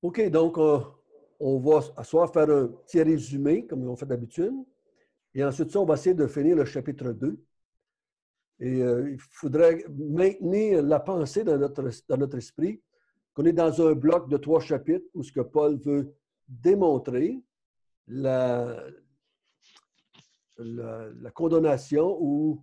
OK, donc on va asseoir faire un petit résumé, comme on fait d'habitude. Et ensuite, ça, on va essayer de finir le chapitre 2. Et il faudrait maintenir la pensée dans notre esprit qu'on est dans un bloc de 3 chapitres où ce que Paul veut démontrer la condamnation ou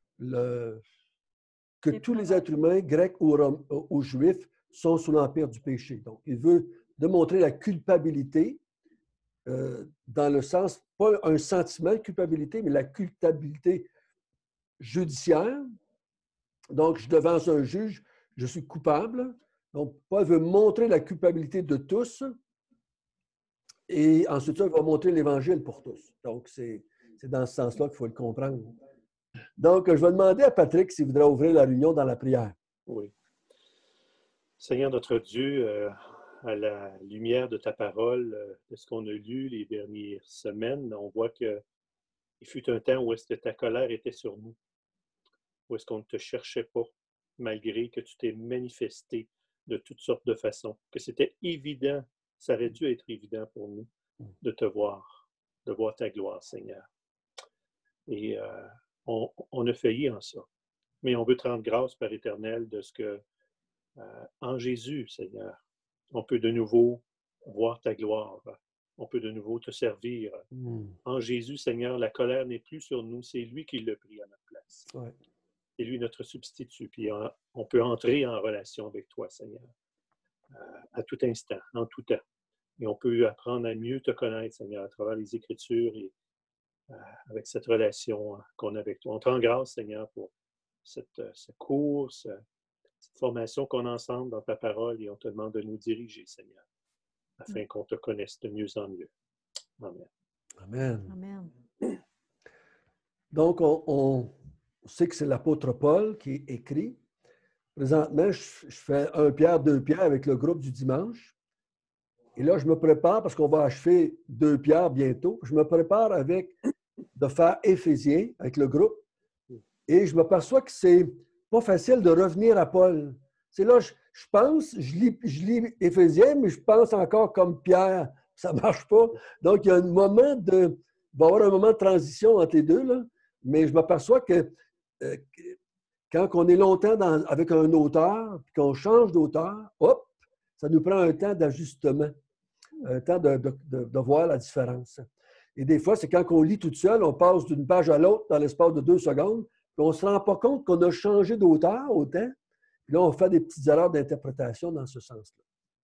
que tous les êtres humains, grecs ou juifs, sont sous l'empire du péché. Donc, il veut démontrer la culpabilité dans le sens, pas un sentiment de culpabilité, mais la culpabilité judiciaire. Donc, je suis devant un juge, je suis coupable. Donc, Paul veut montrer la culpabilité de tous et ensuite, il va montrer l'Évangile pour tous. Donc, c'est dans ce sens-là qu'il faut le comprendre. Donc, je vais demander à Patrick s'il voudrait ouvrir la réunion dans la prière. Oui. Seigneur notre Dieu, à la lumière de ta parole, de ce qu'on a lu les dernières semaines, on voit qu'il fut un temps où est-ce que ta colère était sur nous, où est-ce qu'on ne te cherchait pas, malgré que tu t'es manifesté de toutes sortes de façons, que c'était évident, ça aurait dû être évident pour nous de te voir, de voir ta gloire, Seigneur. Et on a failli en ça. Mais on veut te rendre grâce, Père éternel, de ce que, en Jésus, Seigneur, on peut de nouveau voir ta gloire. On peut de nouveau te servir. En Jésus, Seigneur, la colère n'est plus sur nous, c'est lui qui l'a pris à notre place. Ouais. C'est lui notre substitut. Puis on peut entrer en relation avec toi, Seigneur, à tout instant, en tout temps. Et on peut apprendre à mieux te connaître, Seigneur, à travers les Écritures et avec cette relation qu'on a avec toi. On te rend grâce, Seigneur, pour ce cours, cette formation qu'on a ensemble dans ta parole et on te demande de nous diriger, Seigneur, afin qu'on te connaisse de mieux en mieux. Amen. Amen. Amen. Donc, on sait que c'est l'apôtre Paul qui écrit. Présentement, je fais 1 Pierre, 2 Pierre avec le groupe du dimanche. Et là, je me prépare parce qu'on va achever 2 Pierre bientôt. Je me prépare de faire Éphésiens avec le groupe. Et je m'aperçois que c'est pas facile de revenir à Paul. C'est là, je pense, je lis Éphésiens, mais je pense encore comme Pierre. Ça ne marche pas. Donc, il y a il va y avoir un moment de transition entre les deux, là. Mais je m'aperçois que quand on est longtemps avec un auteur, puis qu'on change d'auteur, hop, ça nous prend un temps d'ajustement, un temps de voir la différence. Et des fois, c'est quand on lit tout seul, on passe d'une page à l'autre dans l'espace de 2 secondes, puis on ne se rend pas compte qu'on a changé d'auteur autant. Puis là, on fait des petites erreurs d'interprétation dans ce sens-là.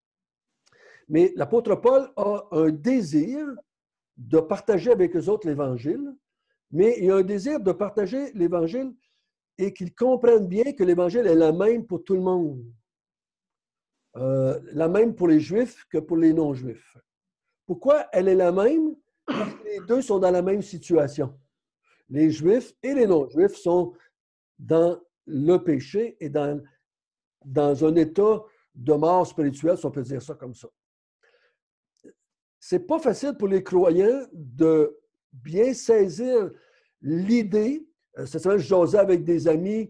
Mais l'apôtre Paul a un désir de partager avec eux autres l'Évangile, mais il a un désir de partager l'Évangile et qu'ils comprennent bien que l'Évangile est la même pour tout le monde. La même pour les Juifs que pour les non-Juifs. Pourquoi elle est la même? Parce que les deux sont dans la même situation. Les Juifs et les non-Juifs sont dans le péché et dans un état de mort spirituelle, si on peut dire ça comme ça. C'est pas facile pour les croyants de bien saisir l'idée. Cette semaine, je jasais avec des amis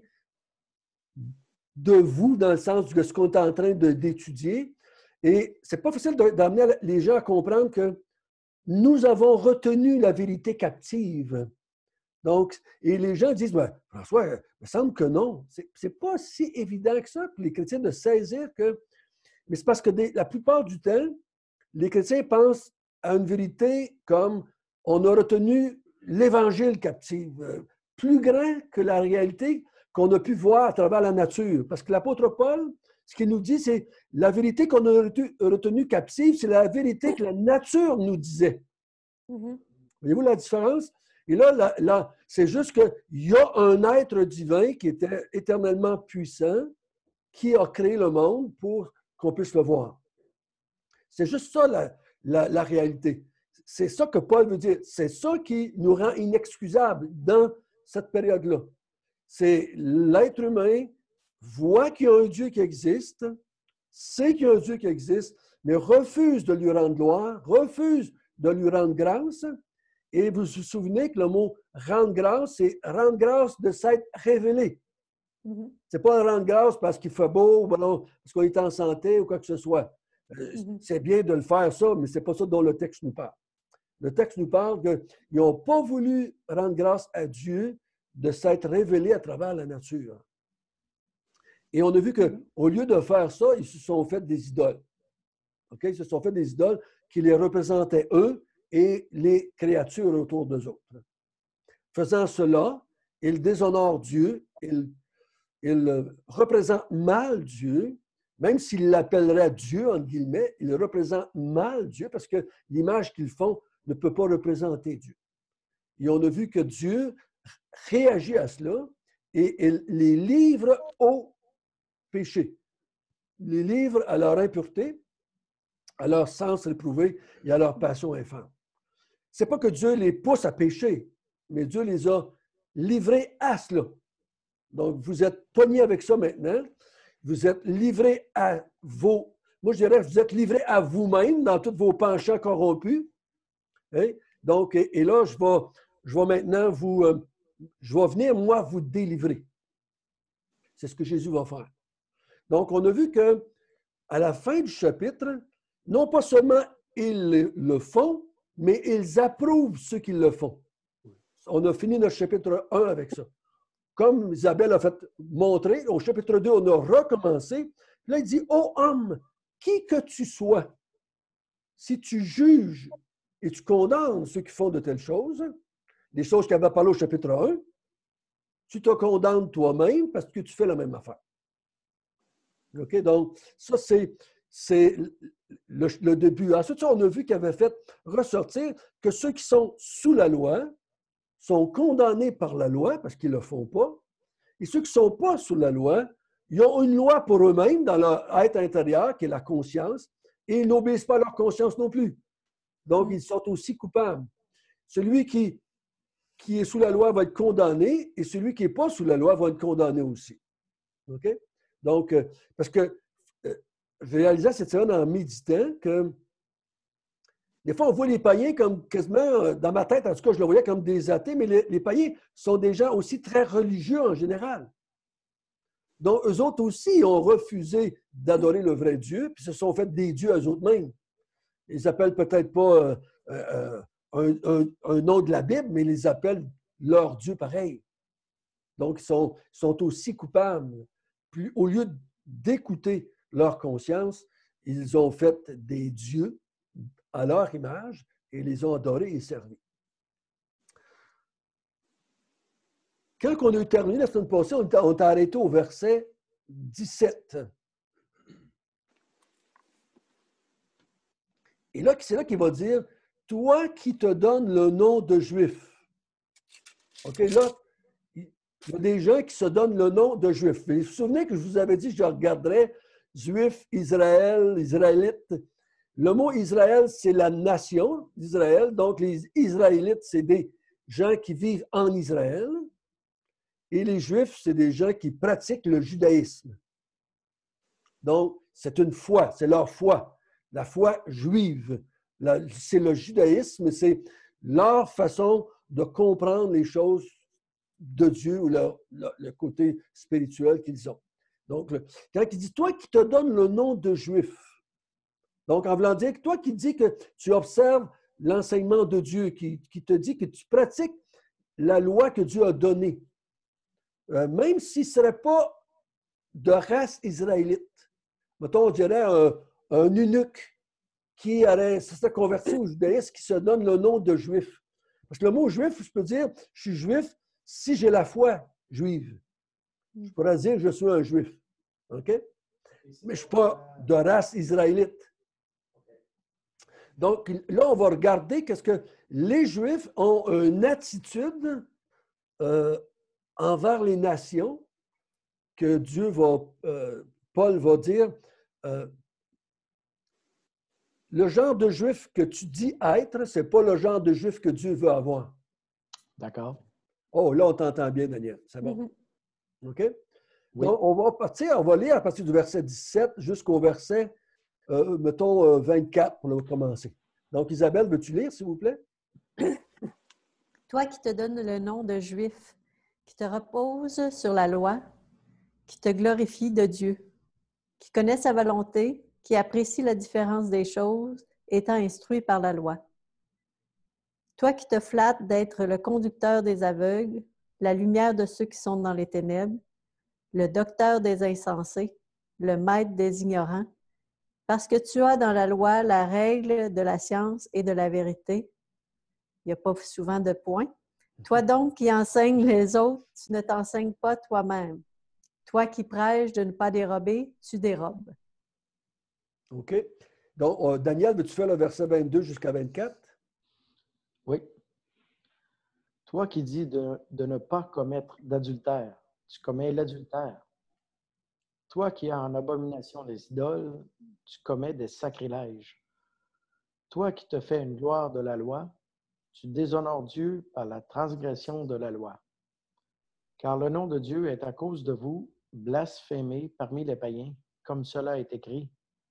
de vous, dans le sens de ce qu'on est en train d'étudier. Et c'est pas facile d'amener les gens à comprendre que nous avons retenu la vérité captive. Donc, et les gens disent, ben, François, il me semble que non. C'est pas si évident que ça pour les chrétiens de saisir que... Mais c'est parce que la plupart du temps, les chrétiens pensent à une vérité comme on a retenu l'Évangile captif, plus grand que la réalité qu'on a pu voir à travers la nature. Parce que l'apôtre Paul, ce qu'il nous dit, c'est la vérité qu'on a retenue captive, c'est la vérité que la nature nous disait. Voyez-vous la différence? Et là c'est juste qu'il y a un être divin qui était éternellement puissant, qui a créé le monde pour qu'on puisse le voir. C'est juste ça la réalité. C'est ça que Paul veut dire. C'est ça qui nous rend inexcusables dans cette période-là. C'est l'être humain voit qu'il y a un Dieu qui existe, sait qu'il y a un Dieu qui existe, mais refuse de lui rendre gloire, refuse de lui rendre grâce. Et vous vous souvenez que le mot « rendre grâce », c'est « rendre grâce de s'être révélé ». C'est pas rendre grâce parce qu'il fait beau, parce qu'on est en santé ou quoi que ce soit. C'est bien de le faire, ça, mais ce n'est pas ça dont le texte nous parle. Le texte nous parle qu'ils n'ont pas voulu rendre grâce à Dieu de s'être révélé à travers la nature. Et on a vu qu'au lieu de faire ça, ils se sont fait des idoles. Okay? Ils se sont fait des idoles qui les représentaient eux et les créatures autour d'eux autres. Faisant cela, ils déshonorent Dieu, ils représentent mal Dieu, même s'ils l'appelleraient Dieu, entre guillemets, ils représentent mal Dieu parce que l'image qu'ils font ne peut pas représenter Dieu. Et on a vu que Dieu réagit à cela et il les livre au péché. Il les livre à leur impureté, à leur sens réprouvé et à leur passion infâme. Ce n'est pas que Dieu les pousse à pécher, mais Dieu les a livrés à cela. Donc, vous êtes pognés avec ça maintenant. Vous êtes livrés à vos... Moi, je dirais, vous êtes livrés à vous-même dans tous vos penchants corrompus. Hein? Donc, et là, je vais maintenant vous... je vais venir, moi, vous délivrer. C'est ce que Jésus va faire. Donc, on a vu qu'à la fin du chapitre, non pas seulement ils le font, mais ils approuvent ceux qui le font. On a fini notre chapitre 1 avec ça. Comme Isabelle a fait montrer, au chapitre 2, on a recommencé. Là, il dit, « Ô homme, qui que tu sois, si tu juges et tu condamnes ceux qui font de telles choses, les choses qu'il avait parlé au chapitre 1, tu te condamnes toi-même parce que tu fais la même affaire. » OK? Donc, ça, c'est le début. Ensuite, on a vu qu'il avait fait ressortir que ceux qui sont sous la loi sont condamnés par la loi parce qu'ils ne le font pas. Et ceux qui ne sont pas sous la loi, ils ont une loi pour eux-mêmes dans leur être intérieur, qui est la conscience, et ils n'obéissent pas à leur conscience non plus. Donc, ils sont aussi coupables. Celui qui est sous la loi va être condamné, et celui qui n'est pas sous la loi va être condamné aussi. OK? Donc, parce que je réalisais cette semaine en méditant que des fois, on voit les païens comme quasiment, dans ma tête, en tout cas, je le voyais comme des athées, mais les païens sont des gens aussi très religieux en général. Donc, eux autres aussi ont refusé d'adorer le vrai Dieu, puis se sont fait des dieux à eux-mêmes. Ils appellent peut-être pas un nom de la Bible, mais ils les appellent leur Dieu pareil. Donc, ils sont aussi coupables. Puis, au lieu d'écouter leur conscience, ils ont fait des dieux à leur image et les ont adorés et servis. Quand on a terminé la semaine passée, on t'a arrêté au verset 17. Et là, c'est là qu'il va dire, « Toi qui te donnes le nom de Juif. » OK, là, il y a des gens qui se donnent le nom de Juif. Vous vous souvenez que je vous avais dit que je regarderais Juif, Israël, Israélite. Le mot Israël, c'est la nation d'Israël. Donc, les Israélites, c'est des gens qui vivent en Israël. Et les Juifs, c'est des gens qui pratiquent le judaïsme. Donc, c'est une foi, c'est leur foi, la foi juive. C'est le judaïsme, c'est leur façon de comprendre les choses de Dieu ou le côté spirituel qu'ils ont. Donc, quand il dit « Toi qui te donnes le nom de Juif », donc en voulant dire que toi qui dis que tu observes l'enseignement de Dieu, qui te dit que tu pratiques la loi que Dieu a donnée, même si ce ne serait pas de race israélite. Mettons, on dirait un eunuque qui s'est converti au judaïsme, qui se donne le nom de juif. Parce que le mot juif, je peux dire, je suis juif si j'ai la foi juive. Je pourrais dire, je suis un juif. OK? Mais je ne suis pas de race israélite. Donc, là, on va regarder qu'est-ce que les Juifs ont une attitude envers les nations que Dieu va, Paul va dire, le genre de Juif que tu dis être, ce n'est pas le genre de Juif que Dieu veut avoir. D'accord. Oh, là, on t'entend bien, Daniel. C'est bon. OK? Oui. Donc, on va lire à partir du verset 17 jusqu'au verset, mettons, 24 pour commencer. Donc, Isabelle, veux-tu lire, s'il vous plaît? Toi qui te donnes le nom de Juif, qui te repose sur la loi, qui te glorifie de Dieu, qui connaît sa volonté, qui apprécie la différence des choses, étant instruit par la loi. Toi qui te flattes d'être le conducteur des aveugles, la lumière de ceux qui sont dans les ténèbres, le docteur des insensés, le maître des ignorants, parce que tu as dans la loi la règle de la science et de la vérité. Il n'y a pas souvent de points. Toi donc qui enseignes les autres, tu ne t'enseignes pas toi-même. Toi qui prêches de ne pas dérober, tu dérobes. OK. Donc, Daniel, veux-tu faire le verset 22 jusqu'à 24? Oui. Toi qui dis de ne pas commettre d'adultère, tu commets l'adultère. Toi qui as en abomination les idoles, tu commets des sacrilèges. Toi qui te fais une gloire de la loi, tu déshonores Dieu par la transgression de la loi. Car le nom de Dieu est à cause de vous blasphémé parmi les païens, comme cela est écrit.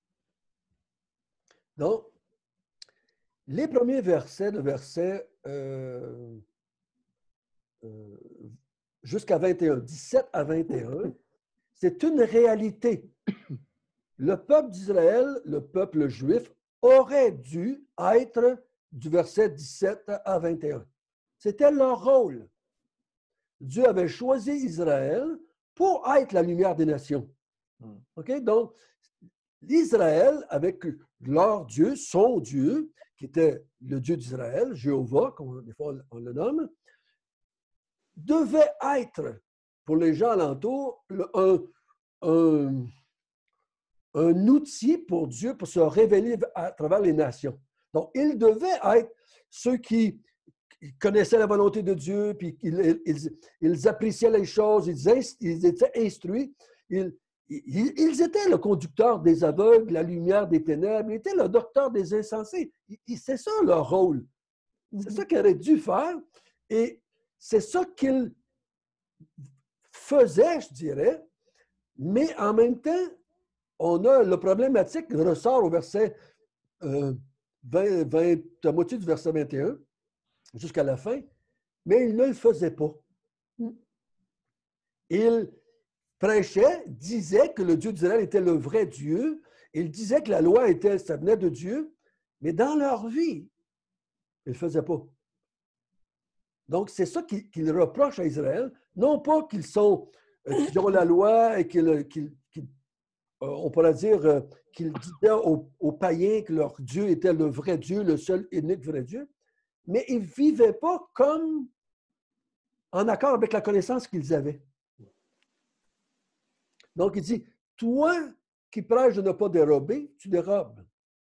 Donc, les premiers versets, le verset jusqu'à 21, 17 à 21, c'est une réalité. Le peuple d'Israël, le peuple juif, aurait dû être du verset 17 à 21. C'était leur rôle. Dieu avait choisi Israël pour être la lumière des nations. OK? Donc, l'Israël, avec leur Dieu, son Dieu, qui était le Dieu d'Israël, Jéhovah, comme des fois on le nomme, devait être, pour les gens alentours, un outil pour Dieu pour se révéler à travers les nations. Donc, ils devaient être ceux qui connaissaient la volonté de Dieu, puis ils appréciaient les choses, ils étaient instruits. Ils étaient le conducteur des aveugles, la lumière des ténèbres, ils étaient le docteur des insensés. C'est ça leur rôle. C'est ça qu'ils auraient dû faire. Et c'est ça qu'ils faisaient, je dirais. Mais en même temps, on a le problématique qui ressort au verset 20, la moitié du verset 21, jusqu'à la fin, mais ils ne le faisaient pas. Ils prêchaient, disaient que le Dieu d'Israël était le vrai Dieu, ils disaient que la loi ça venait de Dieu, mais dans leur vie, ils ne le faisaient pas. Donc, c'est ça qu'ils reprochent à Israël, non pas qu'ils ont la loi et on pourrait dire qu'ils disaient aux païens que leur Dieu était le vrai Dieu, le seul unique vrai Dieu, mais ils ne vivaient pas comme en accord avec la connaissance qu'ils avaient. Donc, il dit, toi qui prêches de ne pas dérober, tu dérobes.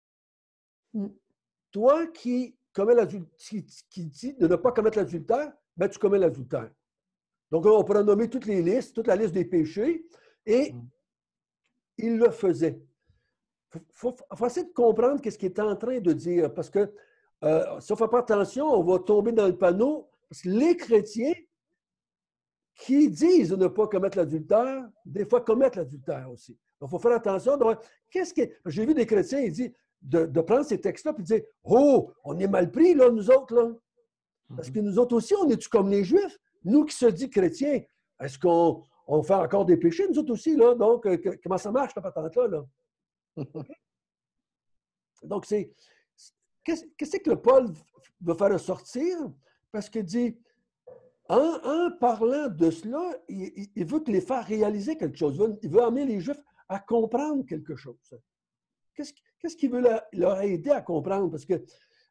Toi qui dit de ne pas commettre l'adultère, ben, tu commets l'adultère. Donc, on pourrait nommer toute la liste des péchés, et il le faisait. Il faut essayer de comprendre ce qu'il est en train de dire, parce que si on ne fait pas attention, on va tomber dans le panneau, parce que les chrétiens qui disent de ne pas commettre l'adultère, des fois commettent l'adultère aussi. Donc, il faut faire attention. J'ai vu des chrétiens, ils disent de prendre ces textes-là et de dire, oh, on est mal pris, là, nous autres, là. Parce que nous autres aussi, on est-tu comme les Juifs? Nous qui se dit chrétiens, est-ce qu'on fait encore des péchés, nous autres aussi, là? Donc, comment ça marche, la patente-là, là? Donc, qu'est-ce que le Paul veut faire ressortir? Parce qu'il dit, en parlant de cela, il veut les faire réaliser quelque chose. Il veut amener les Juifs à comprendre quelque chose. Qu'est-ce qu'il veut leur aider à comprendre? Parce que,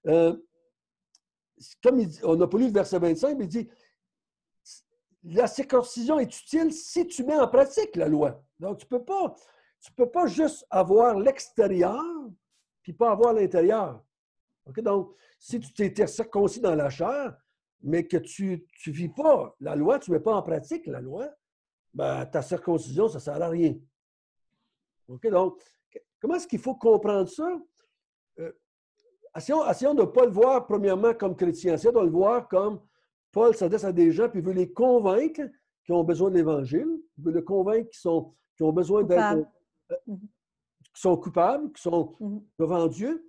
comme on n'a pas lu le verset 25, mais il dit, la circoncision est utile si tu mets en pratique la loi. Donc, tu ne peux pas juste avoir l'extérieur puis pas avoir l'intérieur. Okay? Donc, si tu t'es circoncis dans la chair, mais que tu ne vis pas la loi, tu ne mets pas en pratique la loi, ben, ta circoncision, ça ne sert à rien. Okay? Donc, comment est-ce qu'il faut comprendre ça? Essayons de ne pas le voir premièrement comme chrétien, essayons de le voir comme Paul s'adresse à des gens puis il veut les convaincre qui ont besoin de l'Évangile, il veut les convaincre qui ont besoin d'être... qui sont coupables, qui sont devant Dieu.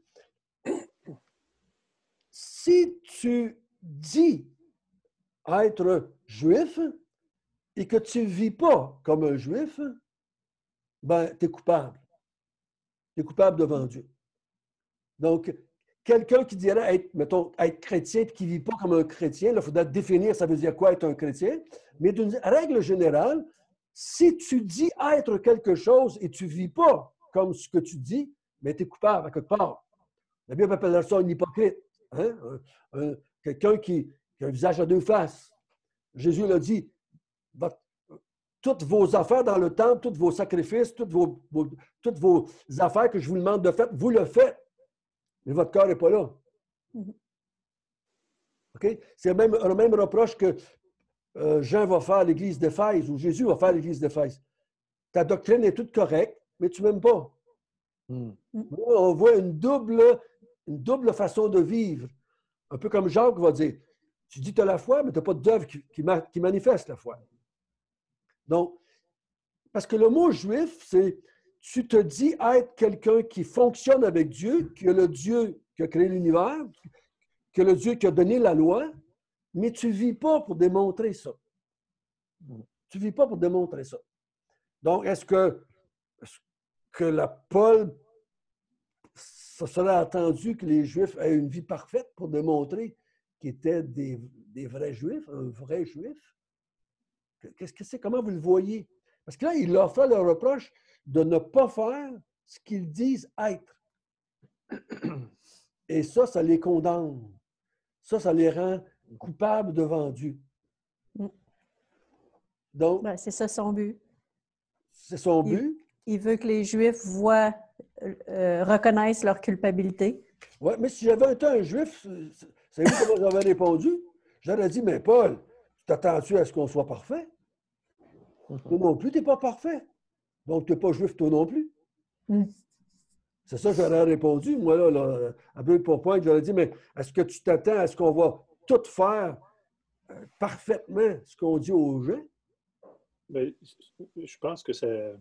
Si tu dis être juif et que tu ne vis pas comme un juif, ben, tu es coupable. tu es coupable devant Dieu. Donc, quelqu'un qui dirait être, mettons, être chrétien et qui ne vit pas comme un chrétien, il faudrait définir ça veut dire quoi être un chrétien. Mais d'une règle générale, si tu dis être quelque chose et tu ne vis pas comme ce que tu dis, mais tu es coupable à quelque part. La Bible appelle ça un hypocrite. Hein? Quelqu'un qui a un visage à deux faces. Jésus l'a dit, toutes vos affaires dans le temple, tous vos sacrifices, toutes vos affaires que je vous demande de faire, vous le faites. Mais votre cœur n'est pas là. Okay? C'est le même reproche que Jean va faire à l'Église d'Éphèse, ou Jésus va faire à l'Église d'Éphèse. Ta doctrine est toute correcte, mais tu ne m'aimes pas. On voit une double façon de vivre. Un peu comme Jacques va dire, tu dis que tu as la foi, mais tu n'as pas d'œuvre qui manifeste la foi. Donc, parce que le mot juif, c'est tu te dis être quelqu'un qui fonctionne avec Dieu, qui est le Dieu qui a créé l'univers, qui est le Dieu qui a donné la loi, mais tu ne vis pas pour démontrer ça. Tu ne vis pas pour démontrer ça. Donc, est-ce que Paul, ça serait attendu que les Juifs aient une vie parfaite pour démontrer qu'ils étaient des vrais Juifs, un vrai Juif? Qu'est-ce que c'est? Comment vous le voyez? Parce que là, il leur fait le reproche de ne pas faire ce qu'ils disent être. Et ça les condamne. Ça les rend coupables devant Dieu. Donc, ben, c'est ça son but. C'est son but. Il veut que les Juifs reconnaissent leur culpabilité. Oui, mais si j'avais été un Juif, savez-vous comment j'aurais répondu? J'aurais dit, mais Paul, tu t'attends-tu à ce qu'on soit parfait? Toi non plus, tu n'es pas parfait. Donc, tu n'es pas Juif, toi non plus. C'est ça que j'aurais répondu. Moi, là à but pour point, j'aurais dit, mais est-ce que tu t'attends à ce qu'on va tout faire parfaitement ce qu'on dit aux gens? Bien, je pense que c'est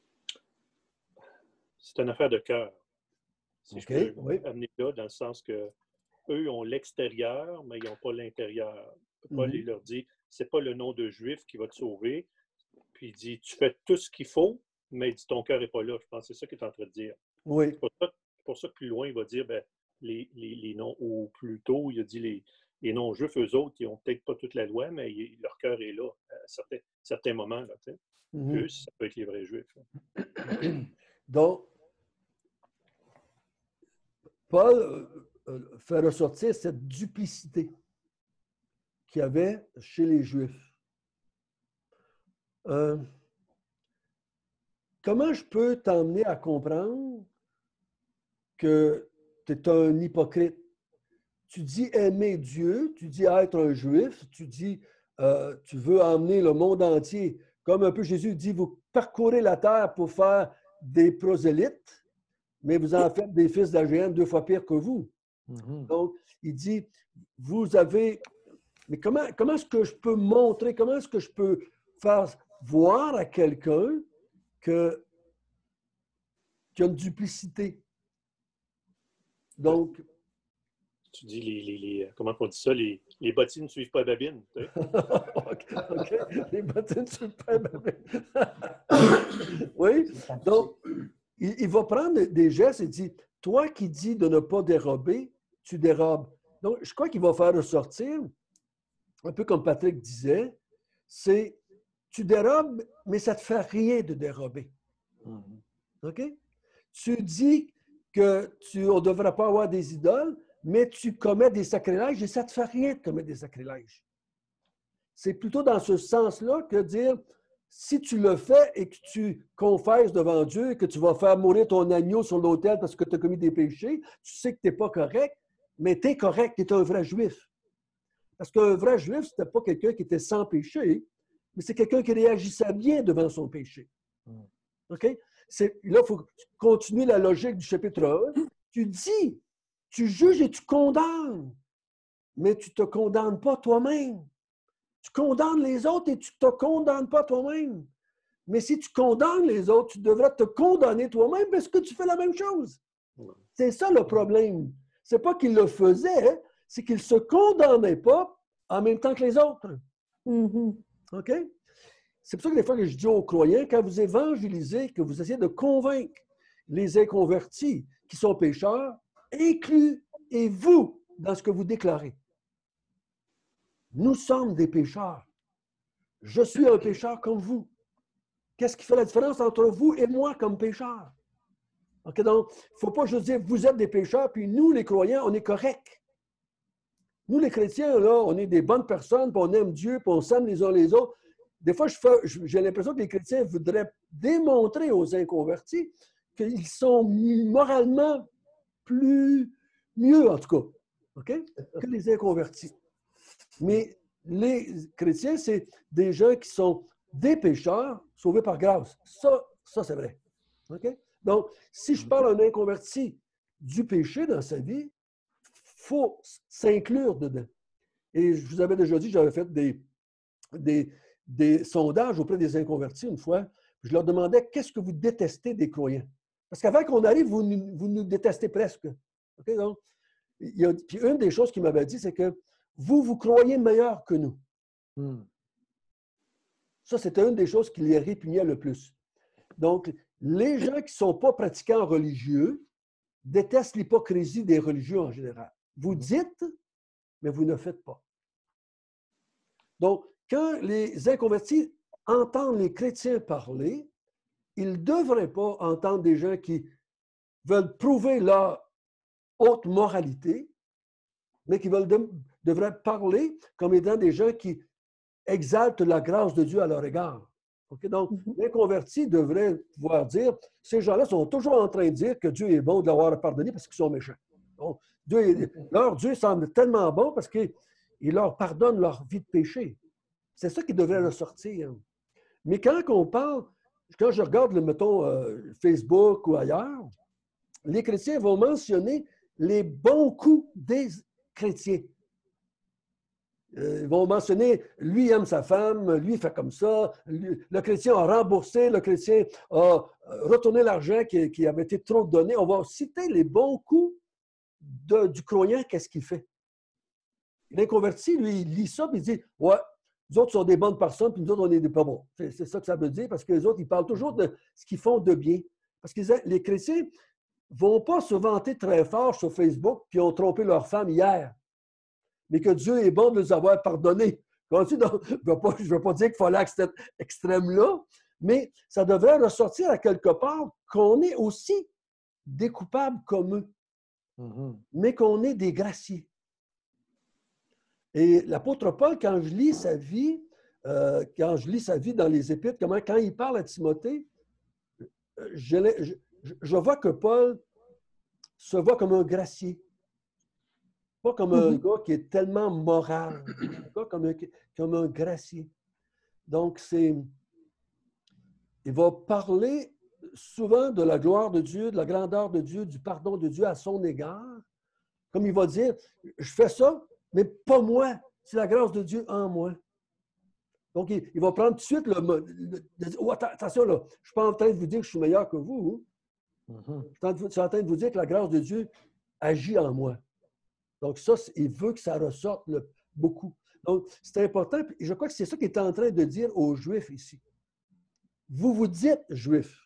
une affaire de cœur. Si je peux amener là, dans le sens que eux ont l'extérieur, mais ils n'ont pas l'intérieur. Paul, il leur dit, c'est pas le nom de Juif qui va te sauver. Puis il dit, tu fais tout ce qu'il faut, mais il dit, ton cœur n'est pas là. Je pense que c'est ça qu'il est en train de dire. Oui. C'est pour ça que plus loin, il va dire, ben, les noms, ou plus tôt, il a dit les non-juifs, eux autres, ils n'ont peut-être pas toute la loi, mais leur cœur est là à certains moments. Là, eux, ça peut être les vrais juifs. Donc, Paul fait ressortir cette duplicité qu'il y avait chez les Juifs. Comment je peux t'emmener à comprendre que tu es un hypocrite? Tu dis aimer Dieu, tu dis être un Juif, tu dis tu veux emmener le monde entier. Comme un peu Jésus dit, vous parcourez la terre pour faire des prosélytes, mais vous en faites des fils d'Algéenne 2 fois pire que vous. Donc, il dit, vous avez... Mais comment est-ce que je peux montrer, comment est-ce que je peux faire voir à quelqu'un qu'il y a une duplicité? Donc... Tu dis, comment on dit ça, les bottines ne suivent pas la babine. OK. Les bottines ne suivent pas la babine. Oui. Donc, il va prendre des gestes et dit, toi qui dis de ne pas dérober, tu dérobes. Donc, je crois qu'il va faire ressortir, un peu comme Patrick disait, c'est, tu dérobes, mais ça ne te fait rien de dérober. OK? Tu dis qu'on ne devrait pas avoir des idoles, mais tu commets des sacrilèges et ça ne te fait rien de commettre des sacrilèges. C'est plutôt dans ce sens-là que dire, si tu le fais et que tu confesses devant Dieu et que tu vas faire mourir ton agneau sur l'autel parce que tu as commis des péchés, tu sais que tu n'es pas correct, mais tu es correct, tu es un vrai juif. Parce qu'un vrai juif, ce n'était pas quelqu'un qui était sans péché, mais c'est quelqu'un qui réagissait bien devant son péché. OK? Là, il faut continuer la logique du chapitre 1. Tu dis, tu juges et tu condamnes, mais tu ne te condamnes pas toi-même. Tu condamnes les autres et tu ne te condamnes pas toi-même. Mais si tu condamnes les autres, tu devrais te condamner toi-même parce que tu fais la même chose. C'est ça le problème. Ce n'est pas qu'il le faisait, c'est qu'il ne se condamnait pas en même temps que les autres. OK? C'est pour ça que des fois que je dis aux croyants, quand vous évangélisez, que vous essayez de convaincre les inconvertis qui sont pécheurs, incluez-vous dans ce que vous déclarez. Nous sommes des pécheurs. Je suis un pécheur comme vous. Qu'est-ce qui fait la différence entre vous et moi comme pécheur? Okay, donc, il ne faut pas juste dire vous êtes des pécheurs, puis nous, les croyants, on est corrects. Nous, les chrétiens, là, on est des bonnes personnes, puis on aime Dieu, puis on s'aime les uns les autres. Des fois, j'ai l'impression que les chrétiens voudraient démontrer aux inconvertis qu'ils sont moralement mieux, en tout cas, okay, que les inconvertis. Mais les chrétiens, c'est des gens qui sont des pécheurs sauvés par grâce. Ça c'est vrai. Okay? Donc, si je parle à un inconverti du péché dans sa vie, il faut s'inclure dedans. Et je vous avais déjà dit, j'avais fait des sondages auprès des inconvertis une fois. Je leur demandais qu'est-ce que vous détestez des croyants. Parce qu'avant qu'on arrive, vous nous détestez presque. Okay? Donc, puis une des choses qu'il m'avait dit, c'est que vous croyez meilleur que nous. Ça, c'était une des choses qui les répugnait le plus. Donc, les gens qui ne sont pas pratiquants religieux détestent l'hypocrisie des religieux en général. Vous dites, mais vous ne faites pas. Donc, quand les inconvertis entendent les chrétiens parler, ils ne devraient pas entendre des gens qui veulent prouver leur haute moralité, mais qui devraient parler comme étant des gens qui exaltent la grâce de Dieu à leur égard. Okay? Donc, l'inconverti devrait pouvoir dire, ces gens-là sont toujours en train de dire que Dieu est bon de l'avoir pardonné parce qu'ils sont méchants. Donc, leur Dieu semble tellement bon parce qu'il leur pardonne leur vie de péché. C'est ça qui devrait ressortir. Mais quand je regarde, mettons, Facebook ou ailleurs, les chrétiens vont mentionner les bons coups des chrétiens. Ils vont mentionner, lui aime sa femme, lui fait comme ça, le chrétien a remboursé, le chrétien a retourné l'argent qui avait été trop donné. On va citer les bons coups du croyant, qu'est-ce qu'il fait. L'inconverti, lui, il lit ça et il dit, ouais, nous autres sont des bonnes personnes, puis nous autres, on est des pas bons. C'est ça que ça veut dire, parce que les autres, ils parlent toujours de ce qu'ils font de bien. Parce que les chrétiens ne vont pas se vanter très fort sur Facebook qu'ils ont trompé leur femme hier, mais que Dieu est bon de les avoir pardonnés. Je ne veux pas dire qu'il faut aller à cet extrême-là, mais ça devrait ressortir à quelque part qu'on est aussi des coupables comme eux, mais qu'on est des graciés. Et l'apôtre Paul, quand je lis sa vie dans les Épîtres, quand il parle à Timothée, je vois que Paul se voit comme un gracier. Pas comme un gars qui est tellement moral, pas comme un gracier. Donc, il va parler souvent de la gloire de Dieu, de la grandeur de Dieu, du pardon de Dieu à son égard. Comme il va dire, je fais ça, mais pas moi, c'est la grâce de Dieu en moi. Donc, il va prendre tout de suite attention, là, je ne suis pas en train de vous dire que je suis meilleur que vous. Je suis en train de vous dire que la grâce de Dieu agit en moi. Donc, ça, il veut que ça ressorte beaucoup. Donc, c'est important. Et je crois que c'est ça qu'il est en train de dire aux Juifs ici. Vous vous dites Juifs,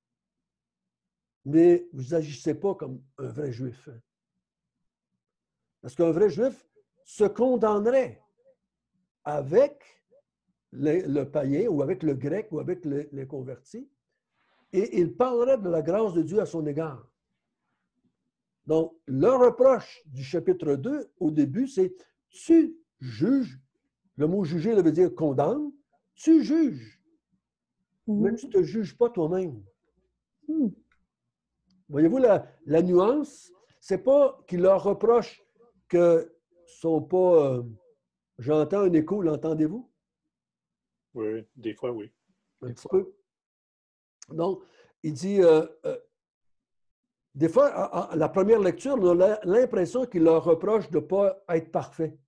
mais vous n'agissez pas comme un vrai Juif. Parce qu'un vrai Juif se condamnerait avec le païen ou avec le grec ou avec les convertis et il parlerait de la grâce de Dieu à son égard. Donc, le reproche du chapitre 2, au début, c'est « tu juges ». Le mot « juger » veut dire « condamne ». Tu juges, mais tu ne te juges pas toi-même. Voyez-vous la nuance? Ce n'est pas qu'il leur reproche qu'ils ne sont pas... j'entends un écho, l'entendez-vous? Oui, des fois, oui. Un petit peu. Donc, il dit... des fois, à la première lecture, on a l'impression qu'il leur reproche de ne pas être parfait.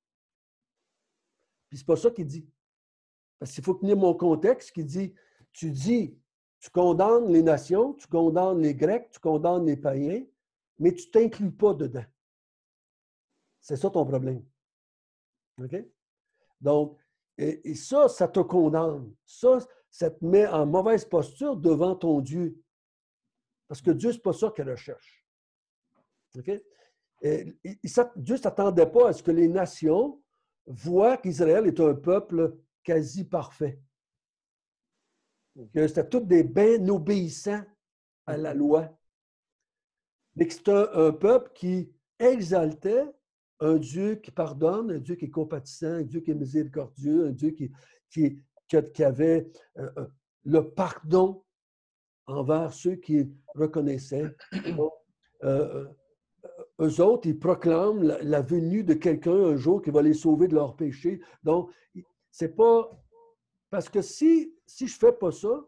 Puis c'est pas ça qu'il dit. Parce qu'il faut tenir mon contexte qui dit, tu condamnes les nations, tu condamnes les Grecs, tu condamnes les païens, mais tu ne t'inclus pas dedans. C'est ça ton problème. OK? Donc, et ça te condamne. Ça te met en mauvaise posture devant ton Dieu. Parce que Dieu, ce n'est pas ça qu'il recherche. OK? Et Dieu ne s'attendait pas à ce que les nations voient qu'Israël est un peuple quasi parfait. Que c'était tous des bien obéissants à la loi. Mais que c'est un peuple qui exaltait un Dieu qui pardonne, un Dieu qui est compatissant, un Dieu qui est miséricordieux, un Dieu qui avait le pardon envers ceux qui reconnaissaient. Donc, eux autres, ils proclament la venue de quelqu'un un jour qui va les sauver de leurs péchés. Donc, c'est pas... Parce que si je ne fais pas ça,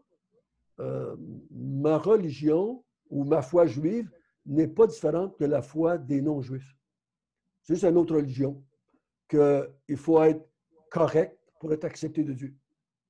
ma religion ou ma foi juive n'est pas différente de la foi des non-juifs. C'est juste une autre religion qu'il faut être correct pour être accepté de Dieu.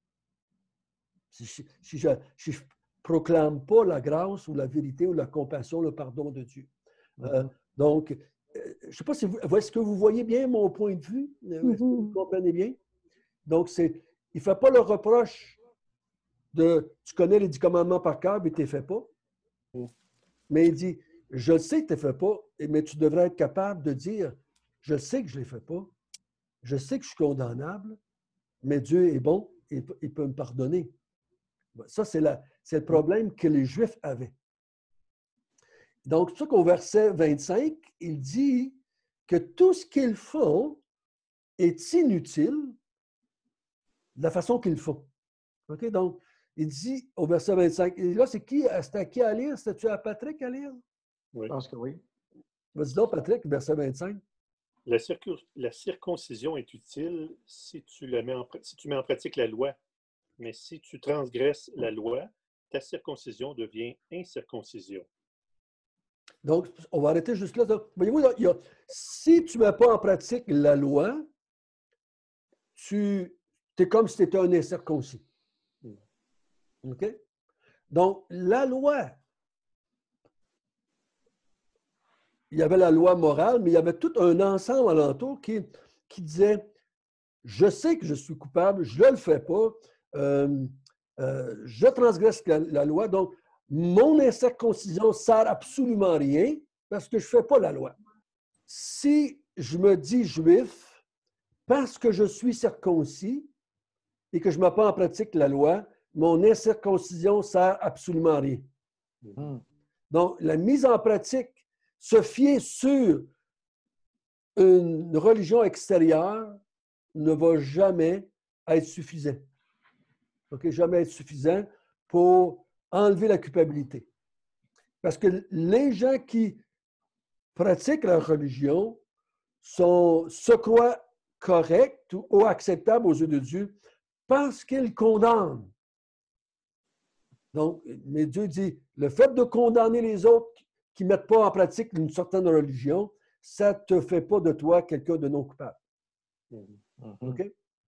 Si je ne proclame pas la grâce ou la vérité ou la compassion, le pardon de Dieu. Donc, je ne sais pas si est-ce que vous voyez bien mon point de vue? Est-ce que vous comprenez bien? Donc, il ne fait pas le reproche de tu connais les 10 commandements par cœur, mais tu ne les fais pas. Mais il dit, je sais que tu ne les fais pas, mais tu devrais être capable de dire, je sais que je ne les fais pas, je sais que je suis condamnable, mais Dieu est bon, il peut me pardonner. Ça, c'est le problème que les Juifs avaient. Donc, c'est ça qu'au verset 25, il dit que tout ce qu'ils font est inutile de la façon qu'ils font. OK? Donc, il dit au verset 25, et là, c'était à qui à lire? C'était-tu à Patrick à lire? Oui. Je pense que oui. Vas-y donc, Patrick, verset 25. La circoncision est utile si tu mets en pratique la loi. Mais si tu transgresses la loi, ta circoncision devient incirconcision. Donc, on va arrêter juste là. Voyez-vous, si tu ne mets pas en pratique la loi, tu es comme si tu étais un incirconcis. OK? Donc, la loi, il y avait la loi morale, mais il y avait tout un ensemble alentour qui disait, je sais que je suis coupable, je ne le fais pas, je transgresse la loi, donc mon incirconcision ne sert absolument à rien parce que je ne fais pas la loi. Si je me dis juif parce que je suis circoncis et que je ne mets pas en pratique la loi, mon incirconcision ne sert absolument à rien. Donc, la mise en pratique, se fier sur une religion extérieure ne va jamais être suffisant. OK? Jamais être suffisant pour enlever la culpabilité. Parce que les gens qui pratiquent la religion se croient corrects ou acceptables aux yeux de Dieu parce qu'ils condamnent. Donc, mais Dieu dit, le fait de condamner les autres qui ne mettent pas en pratique une certaine religion, ça ne te fait pas de toi quelqu'un de non coupable. OK?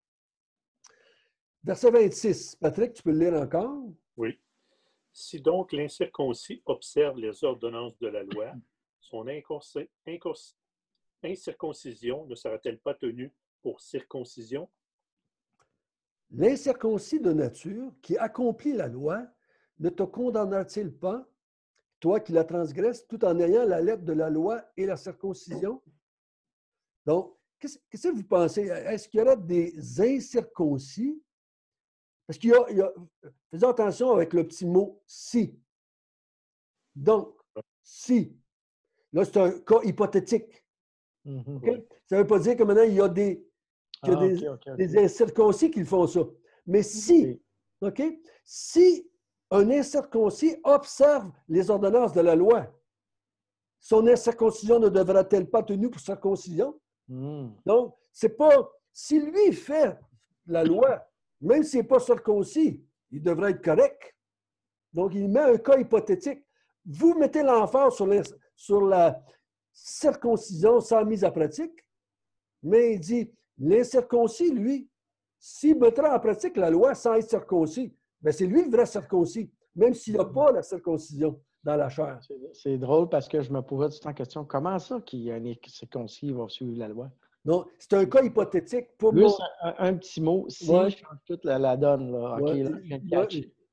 Verset 26. Patrick, tu peux le lire encore? Oui. Si donc l'incirconcis observe les ordonnances de la loi, son incirconcision ne sera-t-elle pas tenue pour circoncision? L'incirconcis de nature qui accomplit la loi ne te condamnera-t-il pas, toi qui la transgresses, tout en ayant la lettre de la loi et la circoncision? Donc, qu'est-ce que vous pensez? Est-ce qu'il y aurait des incirconcis? Parce qu'il y a faisons attention avec le petit mot « si ». Donc, si. Là, c'est un cas hypothétique. Okay? Ça ne veut pas dire que maintenant, il y a des incirconcis qui font ça. Mais si, OK? Si un incirconcis observe les ordonnances de la loi, son incirconcision ne devra-t-elle pas tenue pour circoncision? Donc, c'est pas... Si lui fait la loi, même s'il n'est pas circoncis, il devrait être correct. Donc, il met un cas hypothétique. Vous mettez l'emphase sur la circoncision sans mise à pratique, mais il dit, l'incirconcis, lui, s'il mettra en pratique la loi sans être circoncis, bien, c'est lui le vrai circoncis, même s'il n'a pas la circoncision dans la chair. C'est drôle parce que je me posais tout le temps la question, comment ça qu'il y a un circoncis va suivre la loi? Non, c'est un cas hypothétique. Pour Juste un petit mot, si ouais. je change toute la donne, là. OK, Ouais. là, je viens de catcher.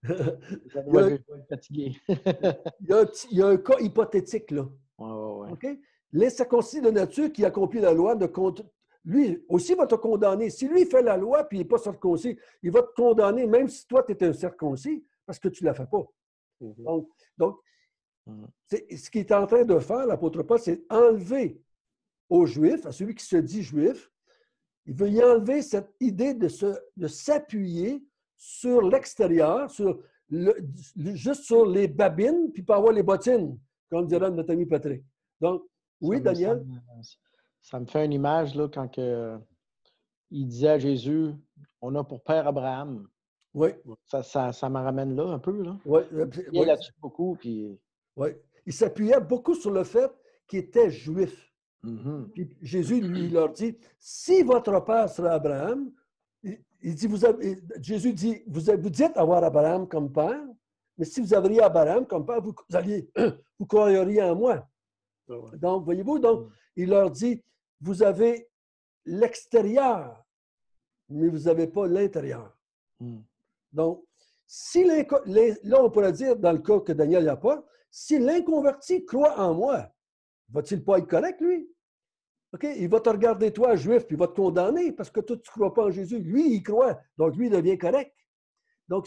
Il y a, Je vais être fatigué. il y a un cas hypothétique, là. Ouais. OK? L'incirconcis de nature qui accomplit la loi, lui aussi va te condamner. Si lui fait la loi et il n'est pas circoncis, il va te condamner même si toi, tu es un circoncis parce que tu ne la fais pas. Donc ce qu'il est en train de faire, l'apôtre Paul, c'est enlever aux Juifs, à celui qui se dit juif, il veut y enlever cette idée de s'appuyer sur l'extérieur, juste sur les babines, puis pas avoir les bottines, comme dirait notre ami Patrick. Donc, oui, Daniel? Ça me fait une image là, quand il disait à Jésus, on a pour père Abraham. Oui. Ça me ramène là un peu. Là. Oui. Il y a là-dessus beaucoup. Puis... Oui. Il s'appuyait beaucoup sur le fait qu'il était juif. Puis Jésus lui leur dit, si votre père sera Abraham, il dit, Jésus dit, vous dites avoir Abraham comme père, mais si vous aviez Abraham comme père, vous croiriez en moi. Donc, voyez-vous, il leur dit, vous avez l'extérieur, mais vous n'avez pas l'intérieur. Donc, si là, on pourrait dire, dans le cas que Daniel n'a pas, si l'inconverti croit en moi, va-t-il pas être correct, lui? OK? Il va te regarder, toi, juif, puis il va te condamner parce que toi, tu ne crois pas en Jésus. Lui, il croit. Donc, lui, il devient correct. Donc,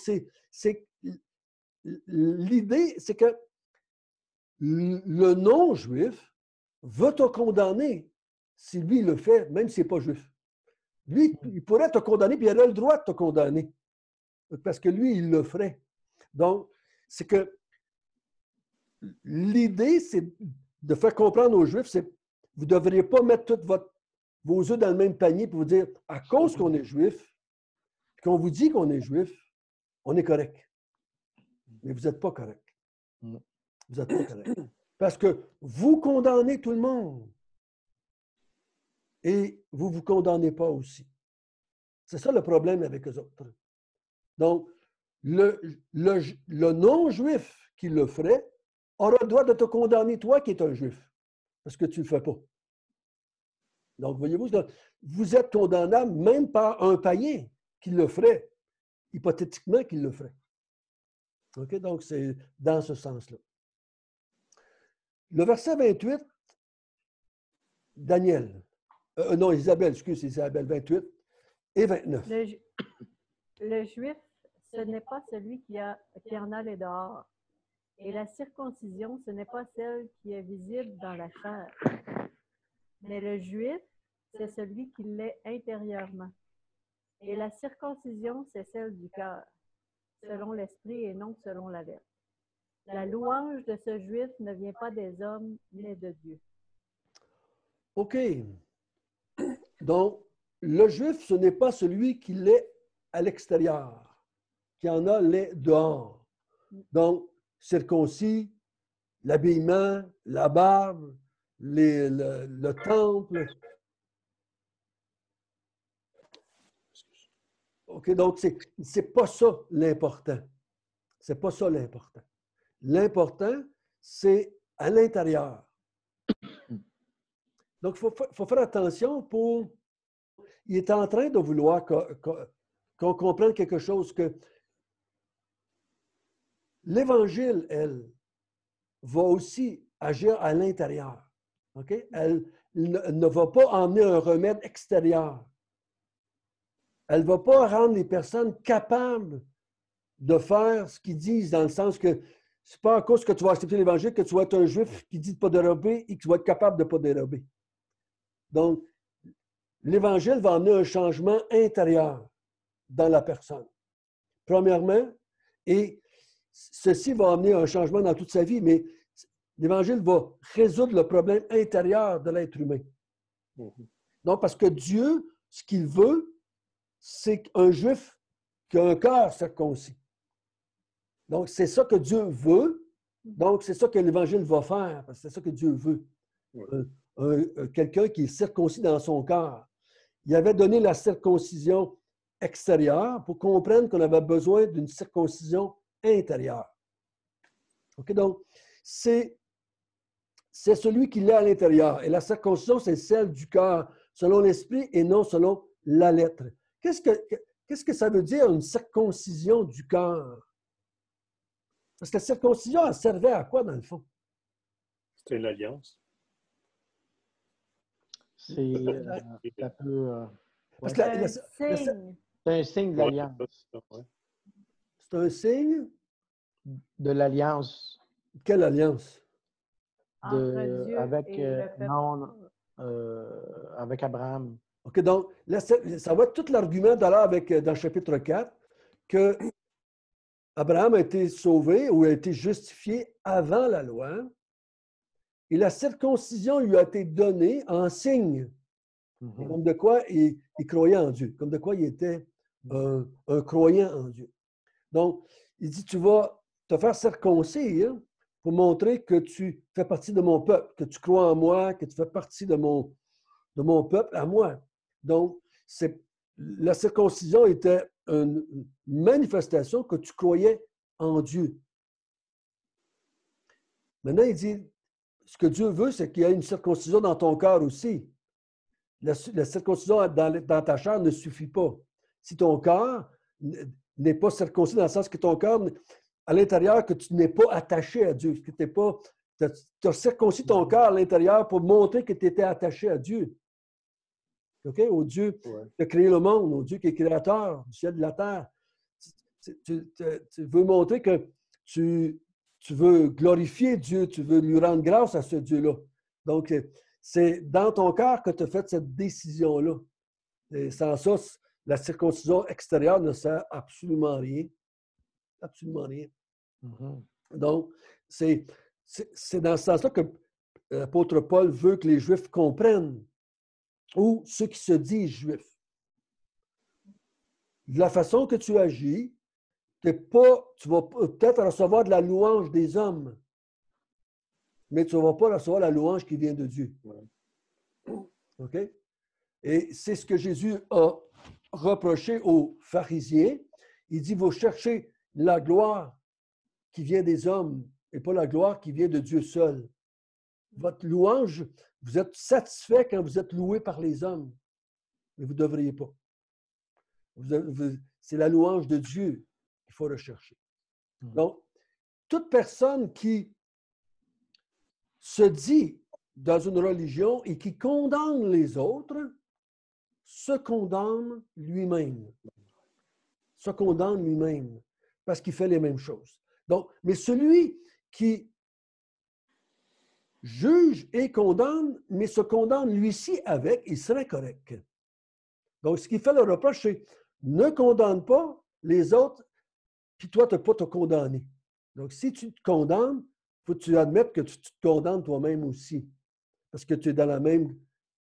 l'idée, c'est que le non-juif veut te condamner si lui le fait, même s'il n'est pas juif. Lui, il pourrait te condamner, puis il aurait le droit de te condamner. Parce que lui, il le ferait. Donc, c'est que l'idée, c'est de faire comprendre aux Juifs, c'est vous ne devriez pas mettre tous vos œufs dans le même panier pour vous dire, à cause qu'on est juif, qu'on vous dit qu'on est juif, on est correct. Mais vous n'êtes pas correct. Vous n'êtes pas correct. Parce que vous condamnez tout le monde. Et vous ne vous condamnez pas aussi. C'est ça le problème avec eux autres. Donc, le non-juif qui le ferait aura le droit de te condamner, toi qui es un juif, parce que tu ne le fais pas. Donc, voyez-vous, vous êtes condamnable même par un païen qui le ferait, hypothétiquement qu'il le ferait. OK? Donc, c'est dans ce sens-là. Le verset 28, Daniel, non, Isabelle, excuse, Isabelle, 28 et 29. Le juif, ce n'est pas celui qui en a les dehors. Et la circoncision, ce n'est pas celle qui est visible dans la chair. Mais le juif, c'est celui qui l'est intérieurement. Et la circoncision, c'est celle du cœur, selon l'esprit et non selon la lettre. La louange de ce juif ne vient pas des hommes, mais de Dieu. OK. Donc, le juif, ce n'est pas celui qui l'est à l'extérieur, qui en a les dehors. Donc, circoncis, l'habillement, la barbe, le temple. OK, donc c'est pas ça l'important. C'est pas ça l'important. L'important, c'est à l'intérieur. Donc, il faut faire attention pour... Il est en train de vouloir qu'on comprenne quelque chose, que l'Évangile, elle, va aussi agir à l'intérieur. OK? Elle ne va pas emmener un remède extérieur. Elle ne va pas rendre les personnes capables de faire ce qu'ils disent, dans le sens que ce n'est pas à cause que tu vas accepter l'Évangile que tu vas être un juif qui dit de ne pas dérober et que tu vas être capable de ne pas dérober. Donc, l'Évangile va amener un changement intérieur dans la personne. Premièrement, et ceci va amener un changement dans toute sa vie, mais l'Évangile va résoudre le problème intérieur de l'être humain. Donc, parce que Dieu, ce qu'il veut, c'est un juif qui a un cœur circoncis. Donc, c'est ça que Dieu veut. Donc, c'est ça que l'Évangile va faire, parce que c'est ça que Dieu veut. Quelqu'un qui est circoncis dans son cœur. Il avait donné la circoncision extérieure pour comprendre qu'on avait besoin d'une circoncision intérieure. OK? Donc, c'est celui qui l'est à l'intérieur. Et la circoncision, c'est celle du cœur, selon l'esprit et non selon la lettre. Qu'est-ce que ça veut dire, une circoncision du cœur? Parce que la circoncision, elle servait à quoi, dans le fond? C'était une alliance. C'est ça peut. Parce Ouais. que C'est un signe. C'est un signe de Ouais, l'alliance. ouais. c'est un signe. De l'alliance Quelle alliance? Entre Dieu avec, et le peuple. avec Abraham. OK, donc, là, ça va être tout l'argument dans le chapitre 4, que Abraham a été sauvé ou a été justifié avant la loi, et la circoncision lui a été donnée en signe, comme de quoi il croyait en Dieu, comme de quoi il était un croyant en Dieu. Donc, il dit, tu vas te faire circoncire pour montrer que tu fais partie de mon peuple, que tu crois en moi, que tu fais partie de mon peuple à moi. Donc, la circoncision était une manifestation que tu croyais en Dieu. Maintenant, il dit, ce que Dieu veut, c'est qu'il y ait une circoncision dans ton cœur aussi. La circoncision dans ta chair ne suffit pas. Si ton cœur n'est pas circoncis, dans le sens que ton cœur, à l'intérieur, que tu n'es pas attaché à Dieu, que tu as circoncis ton cœur à l'intérieur pour montrer que tu étais attaché à Dieu. OK? Au Dieu qui a créé le monde, au Dieu qui est créateur du ciel et de la terre. Tu veux montrer que tu veux glorifier Dieu, tu veux lui rendre grâce à ce Dieu-là. Donc, c'est dans ton cœur que tu as fait cette décision-là. Et sans ça, la circoncision extérieure ne sert absolument rien. Absolument rien. Donc, c'est dans ce sens-là que l'apôtre Paul veut que les Juifs comprennent, ou ceux qui se disent Juifs. De la façon que tu agis, tu vas peut-être recevoir de la louange des hommes, mais tu ne vas pas recevoir la louange qui vient de Dieu. OK? Et c'est ce que Jésus a reproché aux pharisiens. Il dit, vous cherchez la gloire qui vient des hommes et pas la gloire qui vient de Dieu seul. Votre louange, vous êtes satisfait quand vous êtes loué par les hommes, mais vous ne devriez pas. C'est la louange de Dieu qu'il faut rechercher. Donc, toute personne qui se dit dans une religion et qui condamne les autres se condamne lui-même. Se condamne lui-même parce qu'il fait les mêmes choses. Donc, mais celui qui juge et condamne, mais se condamne lui-ci avec, il serait correct. Donc, ce qui fait le reproche, c'est ne condamne pas les autres, puis toi, tu n'as pas te condamner. Donc, si tu te condamnes, il faut que tu admettes que tu te condamnes toi-même aussi. Parce que tu es dans la même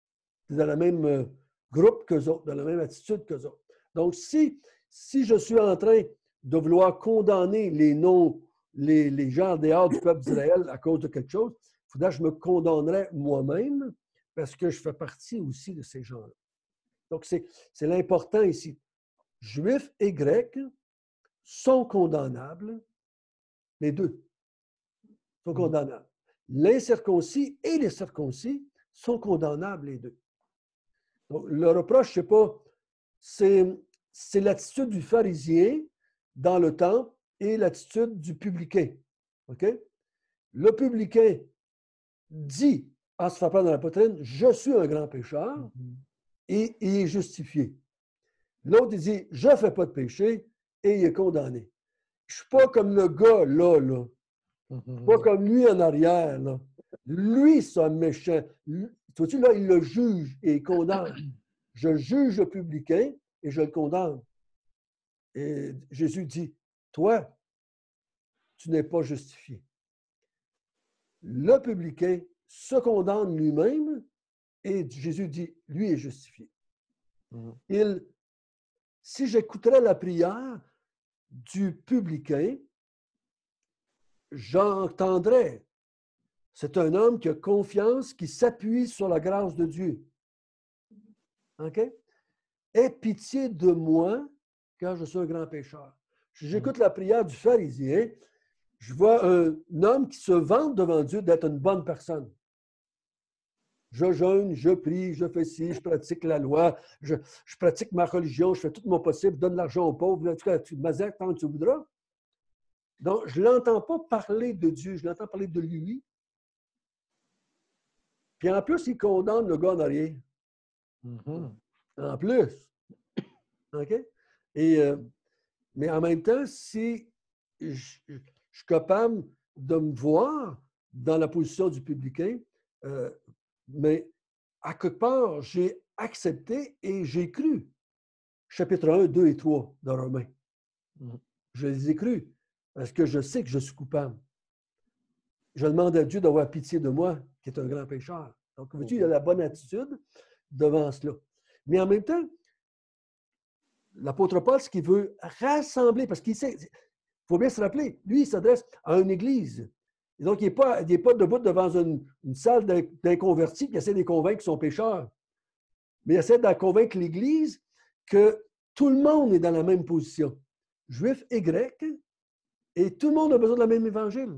groupe qu'eux autres, dans la même attitude qu'eux autres. Donc, si je suis en train de vouloir condamner les gens en dehors du peuple d'Israël à cause de quelque chose, il faudrait que je me condamnerais moi-même parce que je fais partie aussi de ces gens-là. Donc, c'est l'important ici. Juifs et Grecs sont condamnables, les deux sont condamnables. L'incirconcis et les circoncis sont condamnables, les deux. Donc, le reproche, c'est pas, c'est l'attitude du pharisien dans le temple et l'attitude du publicain. OK? Le publicain dit, en se frappant dans la poitrine, je suis un grand pécheur, et il est justifié. L'autre, il dit, je ne fais pas de péché, et il est condamné. Je ne suis pas comme le gars là. Je ne suis pas comme lui en arrière, là. Lui, c'est un méchant. Vois-tu, là, il le juge et il condamne. Je juge le publicain et je le condamne. Et Jésus dit, toi, tu n'es pas justifié. Le publicain se condamne lui-même et Jésus dit, lui est justifié. Si j'écouterais la prière du publicain, j'entendrais. C'est un homme qui a confiance, qui s'appuie sur la grâce de Dieu. OK? Aie pitié de moi, car je suis un grand pécheur. Si j'écoute la prière du pharisien, je vois un homme qui se vante devant Dieu d'être une bonne personne. Je jeûne, je prie, je fais ci, je pratique la loi, je pratique ma religion, je fais tout mon possible, je donne l'argent aux pauvres, en tout cas, tu m'azères tant que tu voudras. Donc, je ne l'entends pas parler de Dieu, je l'entends parler de lui. Puis en plus, il condamne le gars en arrière. En plus. OK? Mais en même temps, si je suis capable de me voir dans la position du publicain, mais à quelque part, j'ai accepté et j'ai cru. Chapitre 1, 2 et 3 de Romains. Je les ai crus parce que je sais que je suis coupable. Je demande à Dieu d'avoir pitié de moi, qui est un grand pécheur. Donc, veux-tu, il a la bonne attitude devant cela. Mais en même temps, l'apôtre Paul, ce qu'il veut rassembler, parce qu'il sait, il faut bien se rappeler, lui, il s'adresse à une église. Et donc, il n'est pas debout devant une salle d'inconvertis qui essaie de les convaincre qu'ils sont pécheurs. Mais il essaie de convaincre l'Église que tout le monde est dans la même position, juif et grec, et tout le monde a besoin de la même évangile.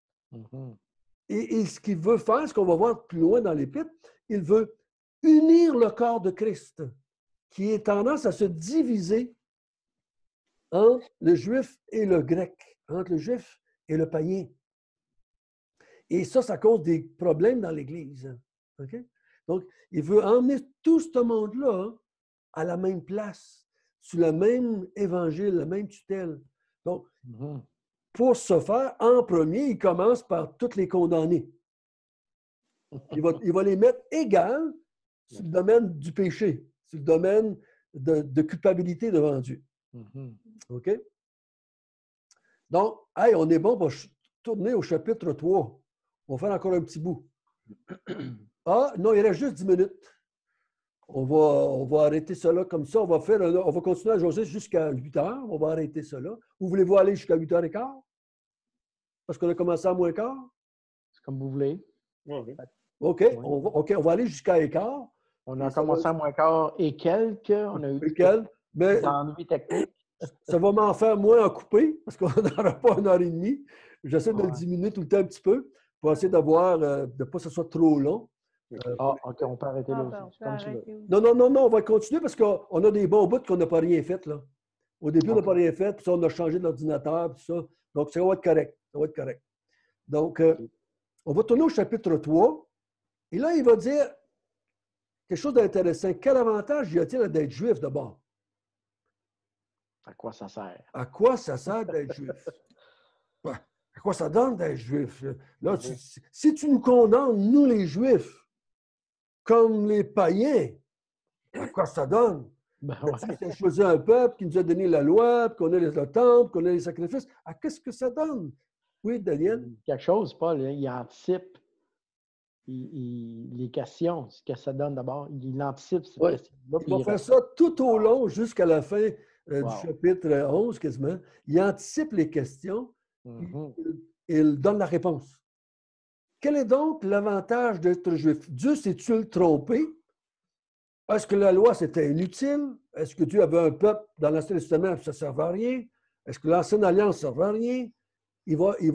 Et ce qu'il veut faire, ce qu'on va voir plus loin dans l'Épître, il veut unir le corps de Christ, qui est tendance à se diviser entre le juif et le grec, entre le juif et le païen. Et ça cause des problèmes dans l'Église. Okay? Donc, il veut emmener tout ce monde-là à la même place, sous le même évangile, la même tutelle. Donc, pour ce faire, en premier, il commence par toutes les condamner. Il va les mettre égales sur le domaine du péché, sur le domaine de culpabilité devant Dieu. OK? Donc, hey, on est bon pour tourner au chapitre 3. On va faire encore un petit bout. Ah, non, il reste juste 10 minutes. On va arrêter cela comme ça. On va continuer à jaser jusqu'à 8 heures. On va arrêter cela. Ou voulez-vous aller jusqu'à 8h15? Parce qu'on a commencé à moins quart? C'est comme vous voulez. Oui. OK, Oui. on va aller jusqu'à écart. On a commencé à moins quart et quelques. On a eu mais des ennuis techniques. ça va m'en faire moins en couper, parce qu'on n'aura pas 1h30. J'essaie de le diminuer tout le temps un petit peu pour essayer d'avoir, de ne pas que ce soit trop long. OK, on peut arrêter là aussi. Non, on va continuer parce qu'on a des bons bouts qu'on n'a pas rien fait, là. Au début, on n'a pas rien fait, puis ça, on a changé l'ordinateur, tout ça. Donc, ça va être correct. Ça va être correct. Donc, on va tourner au chapitre 3. Et là, il va dire quelque chose d'intéressant. Quel avantage y a-t-il d'être juif d'abord? À quoi ça sert? À quoi ça sert d'être juif? À quoi ça donne d'être juif? Là, si tu nous condamnes, nous les juifs, comme les païens, à quoi ça donne? Tu as choisi un peuple qui nous a donné la loi, qu'on a le temple, qu'on a les sacrifices. Qu'est-ce que ça donne? Oui, Daniel? Quelque chose, Paul, il anticipe les questions, ce que ça donne d'abord. Il anticipe ces questions-là. Il va faire ça tout au long, jusqu'à la fin du chapitre 11, quasiment. Il anticipe les questions, il donne la réponse. Quel est donc l'avantage d'être juif? Dieu s'est-il trompé? Est-ce que la loi, c'était inutile? Est-ce que Dieu avait un peuple dans l'Ancien Testament et ça ne servait à rien? Est-ce que l'Ancienne Alliance ne servait à rien? Il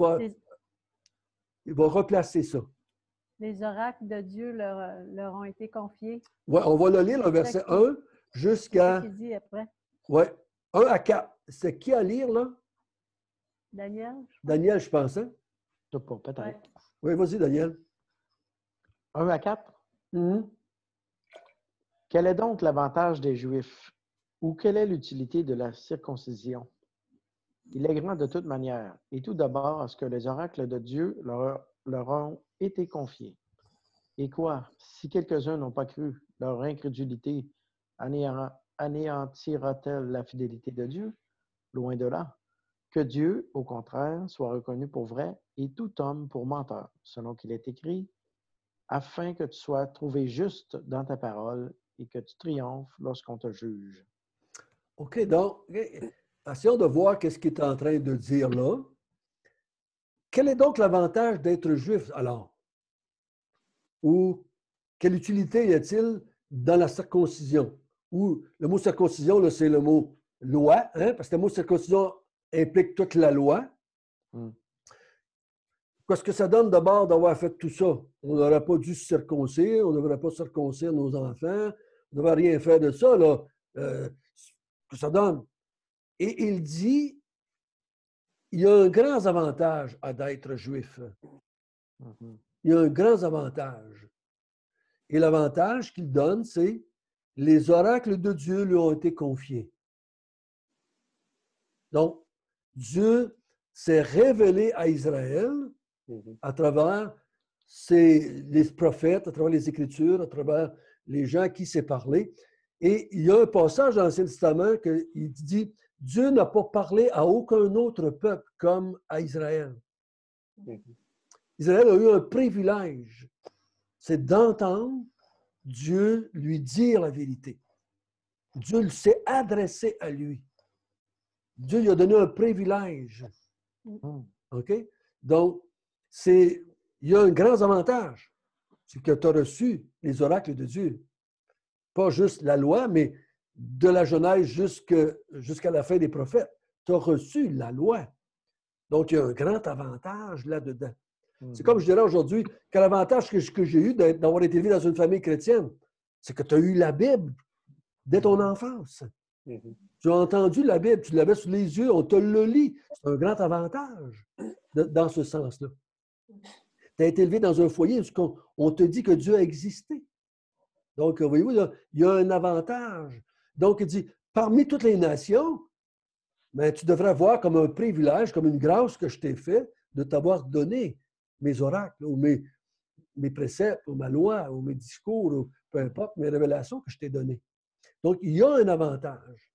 va replacer ça. Les oracles de Dieu leur ont été confiés. Oui, on va le lire, le verset 1 jusqu'à... C'est ce qu'il dit après. Oui, 1 à 4. C'est qui à lire, là? Daniel? Daniel, je pense, hein? Je sais pas, peut-être. Ouais. Oui, vas-y, Daniel. 1 à 4? Quel est donc l'avantage des Juifs? Ou quelle est l'utilité de la circoncision? Il est grand de toute manière, et tout d'abord à ce que les oracles de Dieu leur ont été confiés. Et quoi? Si quelques-uns n'ont pas cru, leur incrédulité anéantira-t-elle la fidélité de Dieu? Loin de là. Que Dieu, au contraire, soit reconnu pour vrai et tout homme pour menteur, selon qu'il est écrit, afin que tu sois trouvé juste dans ta parole et que tu triomphes lorsqu'on te juge. OK, donc, essayons de voir ce qu'il est en train de dire là. Quel est donc l'avantage d'être juif, alors? Ou quelle utilité y a-t-il dans la circoncision? Ou le mot circoncision, là, c'est le mot loi, hein? Parce que le mot circoncision implique toute la loi. Qu'est-ce que ça donne d'abord d'avoir fait tout ça? On n'aurait pas dû se circoncire, on ne devrait pas circoncire nos enfants, on ne devrait rien faire de ça, là. Que ça donne. Et il dit, il y a un grand avantage à d'être juif. Il y a un grand avantage. Et l'avantage qu'il donne, c'est les oracles de Dieu lui ont été confiés. Donc, Dieu s'est révélé à Israël à travers les prophètes, à travers les Écritures, à travers les gens à qui s'est parlé. Et il y a un passage dans l'Ancien Testament qui dit « Dieu n'a pas parlé à aucun autre peuple comme à Israël. » Israël a eu un privilège, c'est d'entendre Dieu lui dire la vérité. Dieu s'est adressé à lui. Dieu lui a donné un privilège. OK? Donc, il y a un grand avantage. C'est que tu as reçu les oracles de Dieu. Pas juste la loi, mais de la Genèse jusqu'à la fin des prophètes. Tu as reçu la loi. Donc, il y a un grand avantage là-dedans. C'est comme je dirais aujourd'hui, quel avantage que j'ai eu d'avoir été élevé dans une famille chrétienne? C'est que tu as eu la Bible dès ton enfance. Tu as entendu la Bible, tu l'avais sous les yeux, on te le lit. C'est un grand avantage dans ce sens-là. Tu as été élevé dans un foyer où on te dit que Dieu a existé. Donc, voyez-vous, là, il y a un avantage. Donc, il dit, parmi toutes les nations, ben, tu devrais voir comme un privilège, comme une grâce que je t'ai fait de t'avoir donné mes oracles ou mes préceptes ou ma loi ou mes discours ou peu importe, mes révélations que je t'ai données. Donc, il y a un avantage.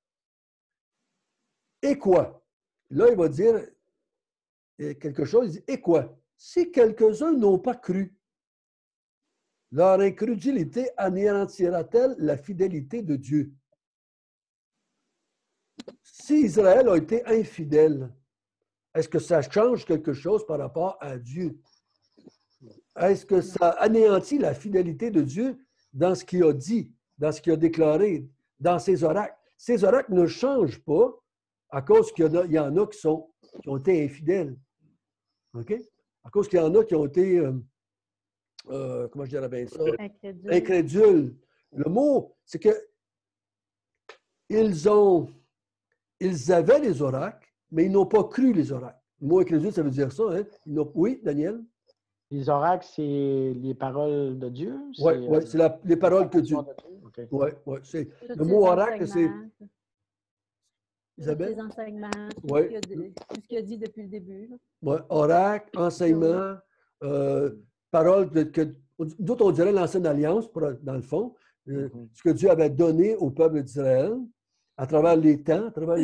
Et quoi? Là, il va dire quelque chose, il dit, et quoi? Si quelques-uns n'ont pas cru, leur incrédulité anéantira-t-elle la fidélité de Dieu? Si Israël a été infidèle, est-ce que ça change quelque chose par rapport à Dieu? Est-ce que ça anéantit la fidélité de Dieu dans ce qu'il a dit, dans ce qu'il a déclaré, dans ses oracles? Ces oracles ne changent pas à cause qu'il y en a qui ont été infidèles. OK? À cause qu'il y en a qui ont été, comment je dirais bien ça? Incrédules. Le mot, c'est que ils avaient les oracles, mais ils n'ont pas cru les oracles. Le mot incrédule, ça veut dire ça, hein? Oui, Daniel? Les oracles, c'est les paroles de Dieu? Oui, c'est les paroles que Dieu. Okay. Oui, c'est le mot oracle, c'est. Isabelle? Tous les enseignements, tout ce qu'il a dit depuis le début. Oui, oracle, enseignement, paroles d'autres, on dirait l'ancienne alliance, dans le fond, ce que Dieu avait donné au peuple d'Israël à travers les temps, à travers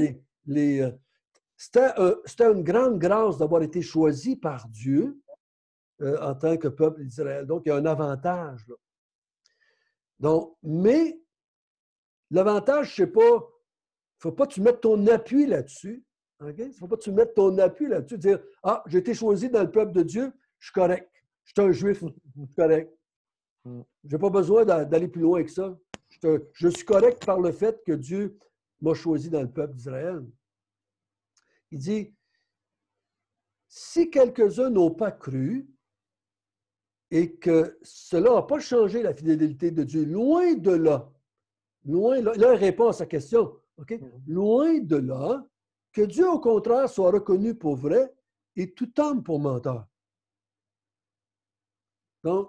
c'était une grande grâce d'avoir été choisi par Dieu en tant que peuple d'Israël. Donc, il y a un avantage. Là. Donc, mais l'avantage, c'est pas, il ne faut pas que tu mettes ton appui là-dessus. Il ne faut pas que tu mettes ton appui là-dessus, dire « Ah, j'ai été choisi dans le peuple de Dieu, je suis correct. Je suis un juif, je suis correct. Je n'ai pas besoin d'aller plus loin que ça. Je suis correct par le fait que Dieu m'a choisi dans le peuple d'Israël. » Il dit « Si quelques-uns n'ont pas cru et que cela n'a pas changé la fidélité de Dieu, loin de là, là, il répond à sa question, okay? Loin de là, que Dieu, au contraire, soit reconnu pour vrai et tout homme pour menteur. » Donc,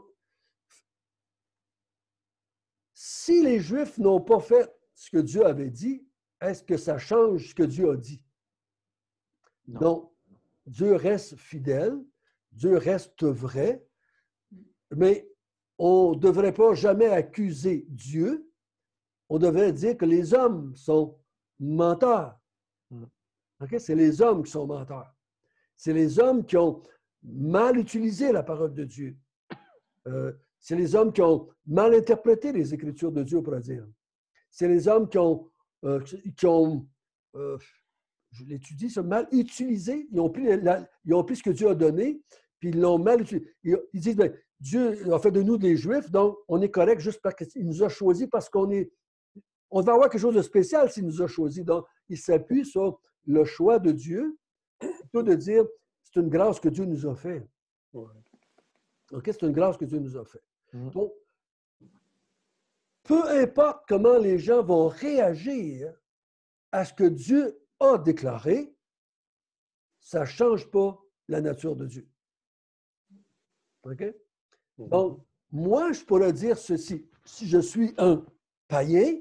si les Juifs n'ont pas fait ce que Dieu avait dit, est-ce que ça change ce que Dieu a dit? Non. Donc, Dieu reste fidèle, Dieu reste vrai, mais on ne devrait pas jamais accuser Dieu. On devrait dire que les hommes sont menteurs. Okay? C'est les hommes qui sont menteurs. C'est les hommes qui ont mal utilisé la parole de Dieu. C'est les hommes qui ont mal interprété les Écritures de Dieu, on pourrait dire. C'est les hommes qui ont je l'étudie, ça, mal utilisé. Ils ont pris ce que Dieu a donné, puis ils l'ont mal utilisé. Ils disent, bien, Dieu a fait de nous des Juifs, donc on est correct juste parce qu'il nous a choisis, parce on va avoir quelque chose de spécial s'il nous a choisis. Donc, ils s'appuient sur le choix de Dieu, plutôt de dire, c'est une grâce que Dieu nous a fait. OK, c'est une grâce que Dieu nous a fait. Donc, peu importe comment les gens vont réagir à ce que Dieu a déclaré, ça ne change pas la nature de Dieu. OK? Donc, moi, je pourrais dire ceci. Si je suis un païen,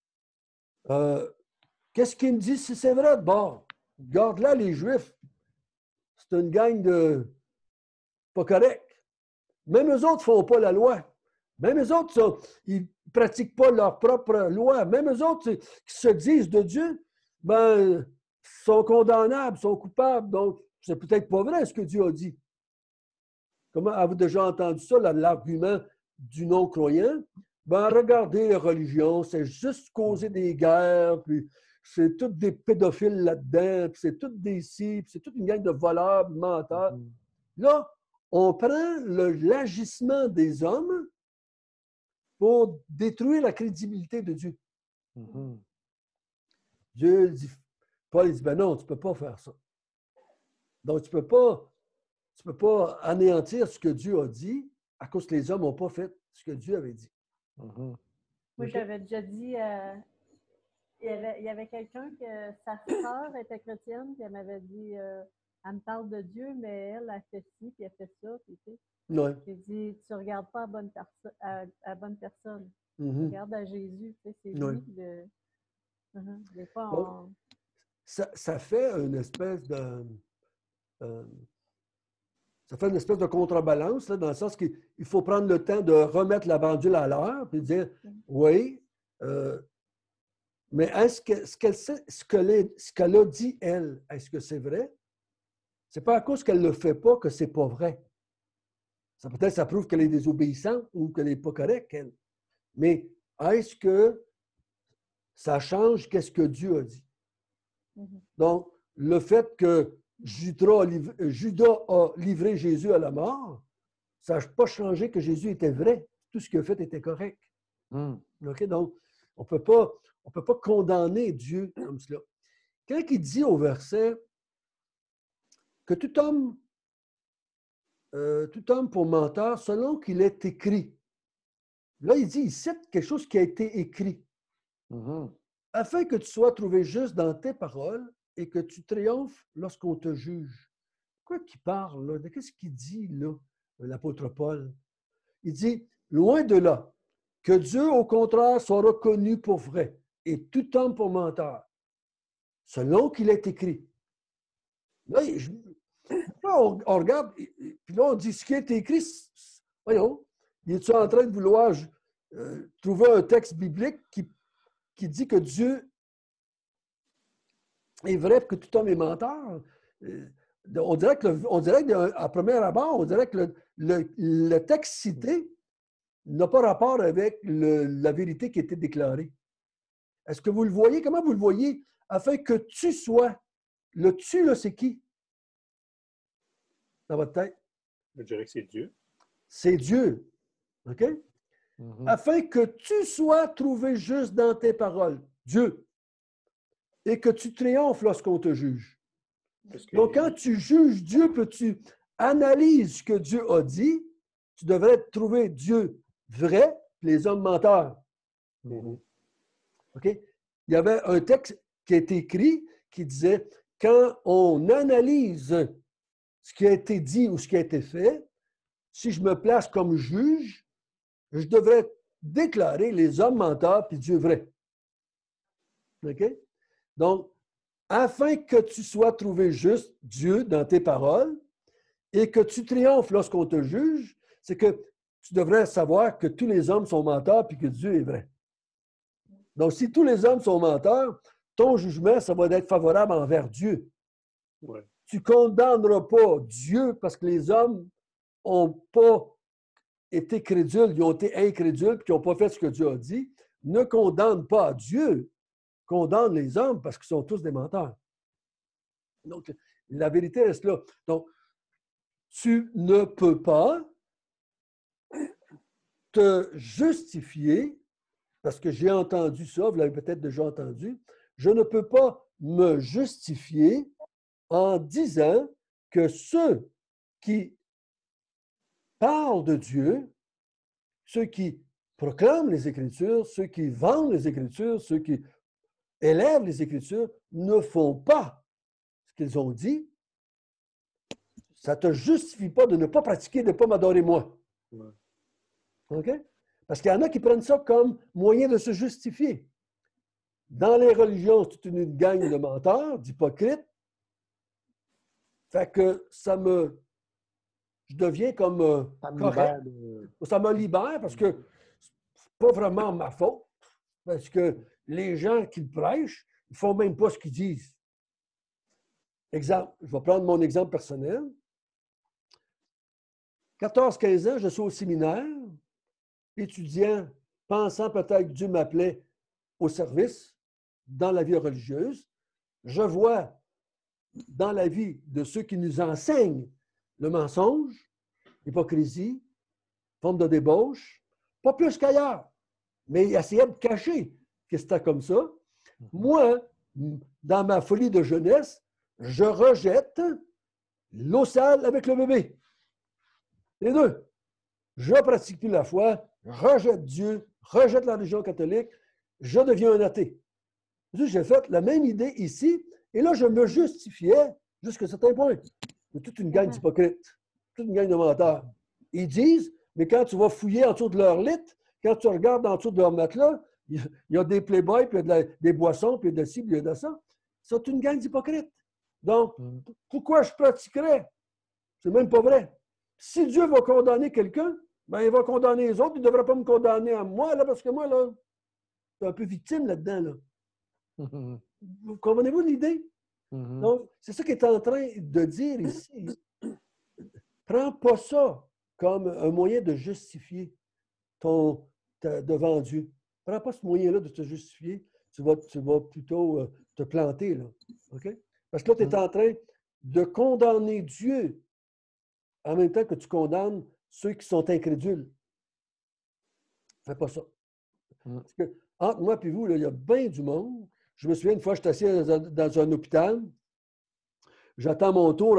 qu'est-ce qu'il me dit si c'est vrai? Bon, regarde là, les Juifs, c'est une gang de pas correct. Même eux autres ne font pas la loi. Même eux autres, ils ne pratiquent pas leur propre loi. Même eux autres qui se disent de Dieu, ben, sont condamnables, sont coupables. Donc, c'est peut-être pas vrai ce que Dieu a dit. Comment avez-vous déjà entendu ça, l'argument du non-croyant? Ben, regardez les religions, c'est juste causer des guerres, puis c'est tous des pédophiles là-dedans, puis c'est toutes des ci, puis c'est toute une gang de voleurs, de menteurs. Là, on prend l'agissement des hommes pour détruire la crédibilité de Dieu. Dieu dit, Paul dit, ben non, tu ne peux pas faire ça. Donc, tu ne peux pas anéantir ce que Dieu a dit à cause que les hommes n'ont pas fait ce que Dieu avait dit. Moi, j'avais déjà dit, il y avait quelqu'un que sa sœur était chrétienne, puis elle m'avait dit, elle me parle de Dieu, mais elle fait ci, puis elle fait ça, puis tu sais. Ouais. J'ai dit, tu ne regardes pas à bonne personne. Tu regardes à Jésus, tu sais, c'est lui le... Des fois, bon, ça fait une espèce de... ça fait une espèce de contrebalance, là, dans le sens qu'il faut prendre le temps de remettre la pendule à l'heure puis dire oui, mais est-ce que ce qu'elle a dit, elle, est-ce que c'est vrai? C'est pas à cause qu'elle ne le fait pas que c'est pas vrai. Ça peut-être ça prouve qu'elle est désobéissante ou qu'elle n'est pas correcte, elle. Mais est-ce que ça change qu'est-ce que Dieu a dit? Donc, le fait que Judas a livré Jésus à la mort, ça n'a pas changé que Jésus était vrai. Tout ce qu'il a fait était correct. Okay? Donc, on ne peut pas condamner Dieu comme cela. Quand il dit au verset que tout homme pour menteur, selon qu'il est écrit. Là, il cite quelque chose qui a été écrit. Afin que tu sois trouvé juste dans tes paroles et que tu triomphes lorsqu'on te juge. Quoi qu'il parle, là? De qu'est-ce qu'il dit, là, l'apôtre Paul? Il dit, loin de là, que Dieu, au contraire, soit reconnu pour vrai et tout homme pour menteur, selon qu'il est écrit. Là, on regarde, puis là, on dit, ce qui est écrit, voyons, il est en train de vouloir trouver un texte biblique qui dit que Dieu est vrai que tout homme est menteur. On dirait qu'à premier abord, on dirait que le texte cité n'a pas rapport avec la vérité qui a été déclarée. Est-ce que vous le voyez? Comment vous le voyez? Afin que tu sois. Le tu, là, c'est qui? Dans votre tête? Je dirais que c'est Dieu. C'est Dieu. OK? Afin que tu sois trouvé juste dans tes paroles. Dieu. Et que tu triomphes lorsqu'on te juge. Donc, quand tu juges Dieu, que tu analyses ce que Dieu a dit, tu devrais trouver Dieu vrai, les hommes menteurs. OK? Il y avait un texte qui a été écrit qui disait, quand on analyse ce qui a été dit ou ce qui a été fait, si je me place comme juge, je devrais déclarer les hommes menteurs puis Dieu vrai. OK? Donc, afin que tu sois trouvé juste, Dieu, dans tes paroles, et que tu triomphes lorsqu'on te juge, c'est que tu devrais savoir que tous les hommes sont menteurs puis que Dieu est vrai. Donc, si tous les hommes sont menteurs, ton jugement, ça va être favorable envers Dieu. Ouais. Tu ne condamneras pas Dieu parce que les hommes n'ont pas été crédules, ils ont été incrédules et qui n'ont pas fait ce que Dieu a dit. Ne condamne pas Dieu, condamne les hommes parce qu'ils sont tous des menteurs. Donc, la vérité reste là. Donc, tu ne peux pas te justifier, parce que j'ai entendu ça, vous l'avez peut-être déjà entendu, je ne peux pas me justifier en disant que ceux qui parlent de Dieu, ceux qui proclament les Écritures, ceux qui vendent les Écritures, ceux qui élèvent les Écritures, ne font pas ce qu'ils ont dit, ça ne te justifie pas de ne pas pratiquer, de ne pas m'adorer moi. Ouais. OK? Parce qu'il y en a qui prennent ça comme moyen de se justifier. Dans les religions, c'est une gang de menteurs, d'hypocrites. Fait que je deviens comme Ça me correct. libère de... Ça me libère parce que c'est pas vraiment ma faute. Parce que les gens qui le prêchent, ils ne font même pas ce qu'ils disent. Exemple, je vais prendre mon exemple personnel. 14-15 ans, je suis au séminaire, étudiant, pensant peut-être que Dieu m'appelait au service dans la vie religieuse. Je vois dans la vie de ceux qui nous enseignent le mensonge, l'hypocrisie, forme de débauche, pas plus qu'ailleurs, mais ils essayaient de cacher que c'était comme ça. Moi, dans ma folie de jeunesse, je rejette l'eau sale avec le bébé. Les deux. Je ne pratique plus la foi, rejette Dieu, rejette la religion catholique, je deviens un athée. J'ai fait la même idée ici, et là, je me justifiais jusqu'à un certain point. Mais toute une gang d'hypocrites, toute une gang de menteurs. Ils disent, mais quand tu vas fouiller en dessous de leur lit, quand tu regardes en dessous de leur matelas, il y a des playboys, puis il y a des boissons, puis il y a de ci, puis il y a de ça. C'est une gang d'hypocrites. Donc, pourquoi je pratiquerais? C'est même pas vrai. Si Dieu va condamner quelqu'un, ben, il va condamner les autres. Il ne devrait pas me condamner à moi, là, parce que moi, là, je suis un peu victime là-dedans. Là. Vous comprenez-vous l'idée? Donc, c'est ça qu'il est en train de dire ici. Prends pas ça comme un moyen de justifier devant Dieu. Prends pas ce moyen-là de te justifier. Tu vas plutôt te planter. Là. OK? Parce que là, tu es en train de condamner Dieu en même temps que tu condamnes ceux qui sont incrédules. Fais pas ça. Parce que, entre moi et vous, là, il y a bien du monde. Je me souviens, une fois, j'étais assis dans un hôpital. J'attends mon tour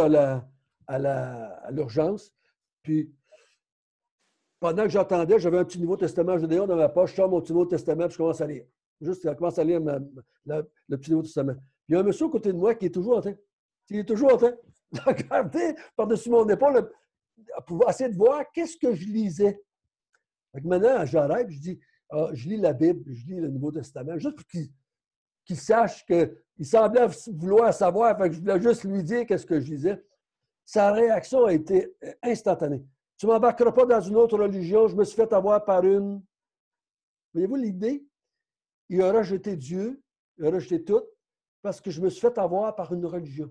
à l'urgence. Puis, pendant que j'attendais, j'avais un petit Nouveau Testament Judéon dans ma poche. Je sors mon petit Nouveau Testament et je commence à lire. Juste, je commence à lire le petit Nouveau Testament. Puis, il y a un monsieur à côté de moi qui est toujours en train. Il est toujours en train de regarder par-dessus mon épaule pour essayer de voir qu'est-ce que je lisais. Fait que maintenant, j'arrête, je dis, je lis la Bible, je lis le Nouveau Testament, juste pour qu'il sache qu'il semblait vouloir savoir, fait que je voulais juste lui dire qu'est-ce que je lisais. Sa réaction a été instantanée. Tu ne m'embarqueras pas dans une autre religion, je me suis fait avoir par une. Voyez-vous l'idée? Il a rejeté Dieu, il a rejeté tout, parce que je me suis fait avoir par une religion.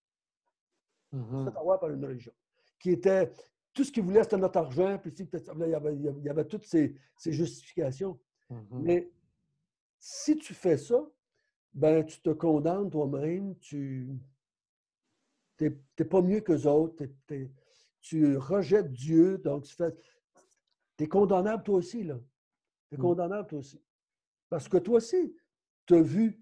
Je me suis fait avoir par une religion. Qui était, tout ce qu'il voulait, c'était notre argent, puis il y avait toutes ces justifications. Mais si tu fais ça, ben tu te condamnes toi-même, tu n'es pas mieux qu'eux autres, tu rejettes Dieu, donc tu es condamnable toi aussi, là. Tu es condamnable toi aussi. Parce que toi aussi, tu as vu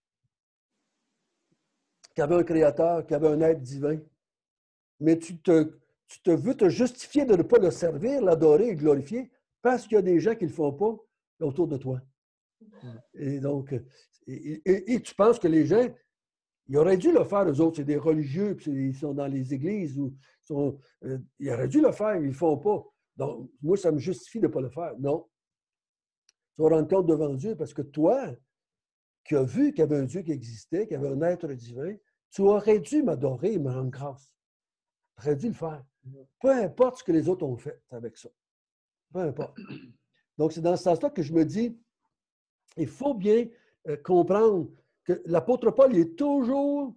qu'il y avait un créateur, qu'il y avait un être divin, mais tu te veux te justifier de ne pas le servir, l'adorer et le glorifier parce qu'il y a des gens qui ne le font pas autour de toi. Et donc, et tu penses que les gens, ils auraient dû le faire, eux autres, c'est des religieux, puis ils sont dans les églises, ils auraient dû le faire, ils ne le font pas. Donc, moi, ça me justifie de ne pas le faire. Non. Tu vas rendre compte devant Dieu parce que toi, qui as vu qu'il y avait un Dieu qui existait, qu'il y avait un être divin, tu aurais dû m'adorer et me rendre grâce. Tu aurais dû le faire. Peu importe ce que les autres ont fait avec ça. Peu importe. Donc, c'est dans ce sens-là que je me dis, il faut bien comprendre que l'apôtre Paul est toujours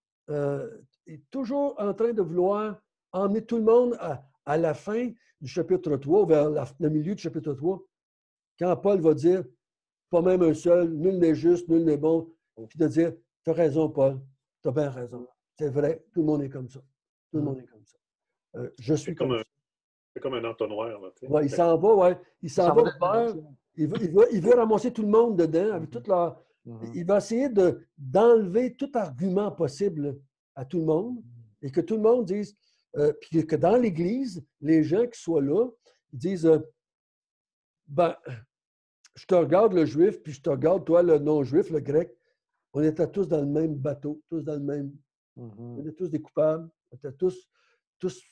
en train de vouloir emmener tout le monde à la fin du chapitre 3, vers le milieu du chapitre 3, quand Paul va dire, pas même un seul, nul n'est juste, nul n'est bon, puis de dire, tu as raison, Paul, tu as bien raison. C'est vrai, tout le monde est comme ça. Tout le monde est comme ça. Je suis comme ça. C'est comme un entonnoir. Là, ouais, il s'en va, ouais. Il s'en va vers. Il veut ramasser tout le monde dedans, avec toute leur. Il va essayer d'enlever tout argument possible à tout le monde et que tout le monde dise, puis que dans l'Église, les gens qui soient là, ils disent, ben, je te regarde le juif, puis je te regarde toi le non-juif, le grec. On était tous dans le même bateau, tous dans le même. On était tous des coupables. On était tous tous...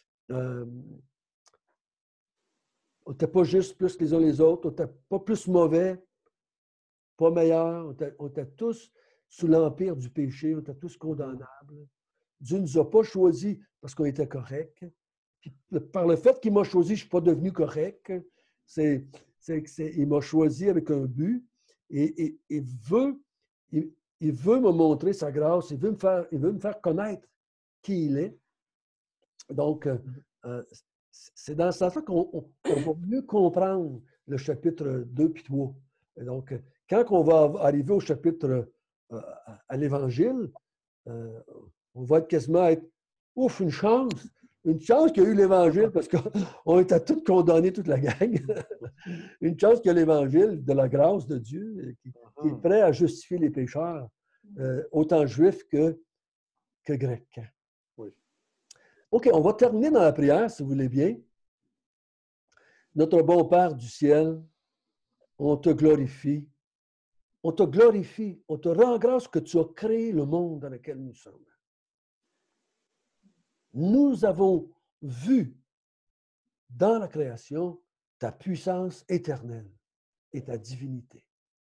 on n'était pas juste plus les uns les autres, on n'était pas plus mauvais, pas meilleurs, on était tous sous l'empire du péché, on était tous condamnables. Dieu ne nous a pas choisis parce qu'on était corrects. Puis, par le fait qu'il m'a choisi, je ne suis pas devenu correct. Il m'a choisi avec un but et il veut me montrer sa grâce, il veut me faire connaître qui il est. Donc, c'est dans ce sens-là qu'on va mieux comprendre le chapitre 2 puis 3. Et donc, quand on va arriver au chapitre à l'Évangile, on va quasiment être ouf, une chance qu'il y a eu l'Évangile parce qu'on était tous condamnés, toute la gang. Une chance qu'il y a l'Évangile de la grâce de Dieu qui est prêt à justifier les pécheurs, autant juifs que grecs. Oui. OK, on va terminer dans la prière, si vous voulez bien. Notre bon Père du ciel, on te glorifie. On te glorifie. On te rend grâce que tu as créé le monde dans lequel nous sommes. Nous avons vu dans la création ta puissance éternelle et ta divinité.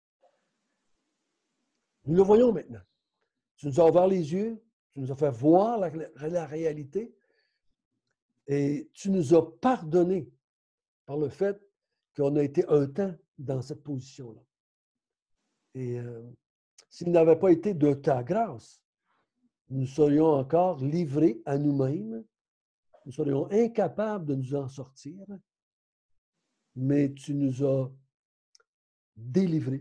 Nous le voyons maintenant. Tu nous as ouvert les yeux, tu nous as fait voir la réalité et tu nous as pardonné par le fait qu'on a été un temps dans cette position-là. Et s'il n'avait pas été de ta grâce, nous serions encore livrés à nous-mêmes, nous serions incapables de nous en sortir, mais tu nous as délivrés.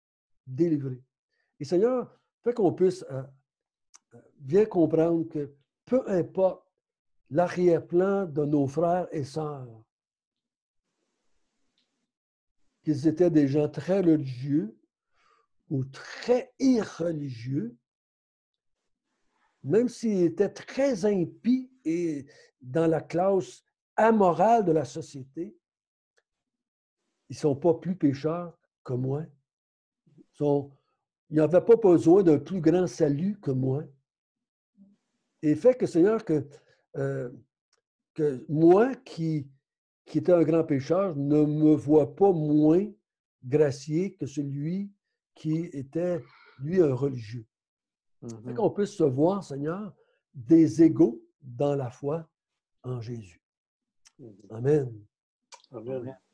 Et Seigneur, fait qu'on puisse bien comprendre que peu importe l'arrière-plan de nos frères et sœurs, qu'ils étaient des gens très religieux ou très irreligieux, même s'ils étaient très impies et dans la classe amorale de la société, ils ne sont pas plus pécheurs que moi. Ils n'avaient pas besoin d'un plus grand salut que moi. Et fait que, Seigneur, que moi qui était un grand pécheur ne me vois pas moins gracié que celui qui était, lui, un religieux. Fait qu'on puisse se voir, Seigneur, des égaux dans la foi en Jésus. Amen. Amen.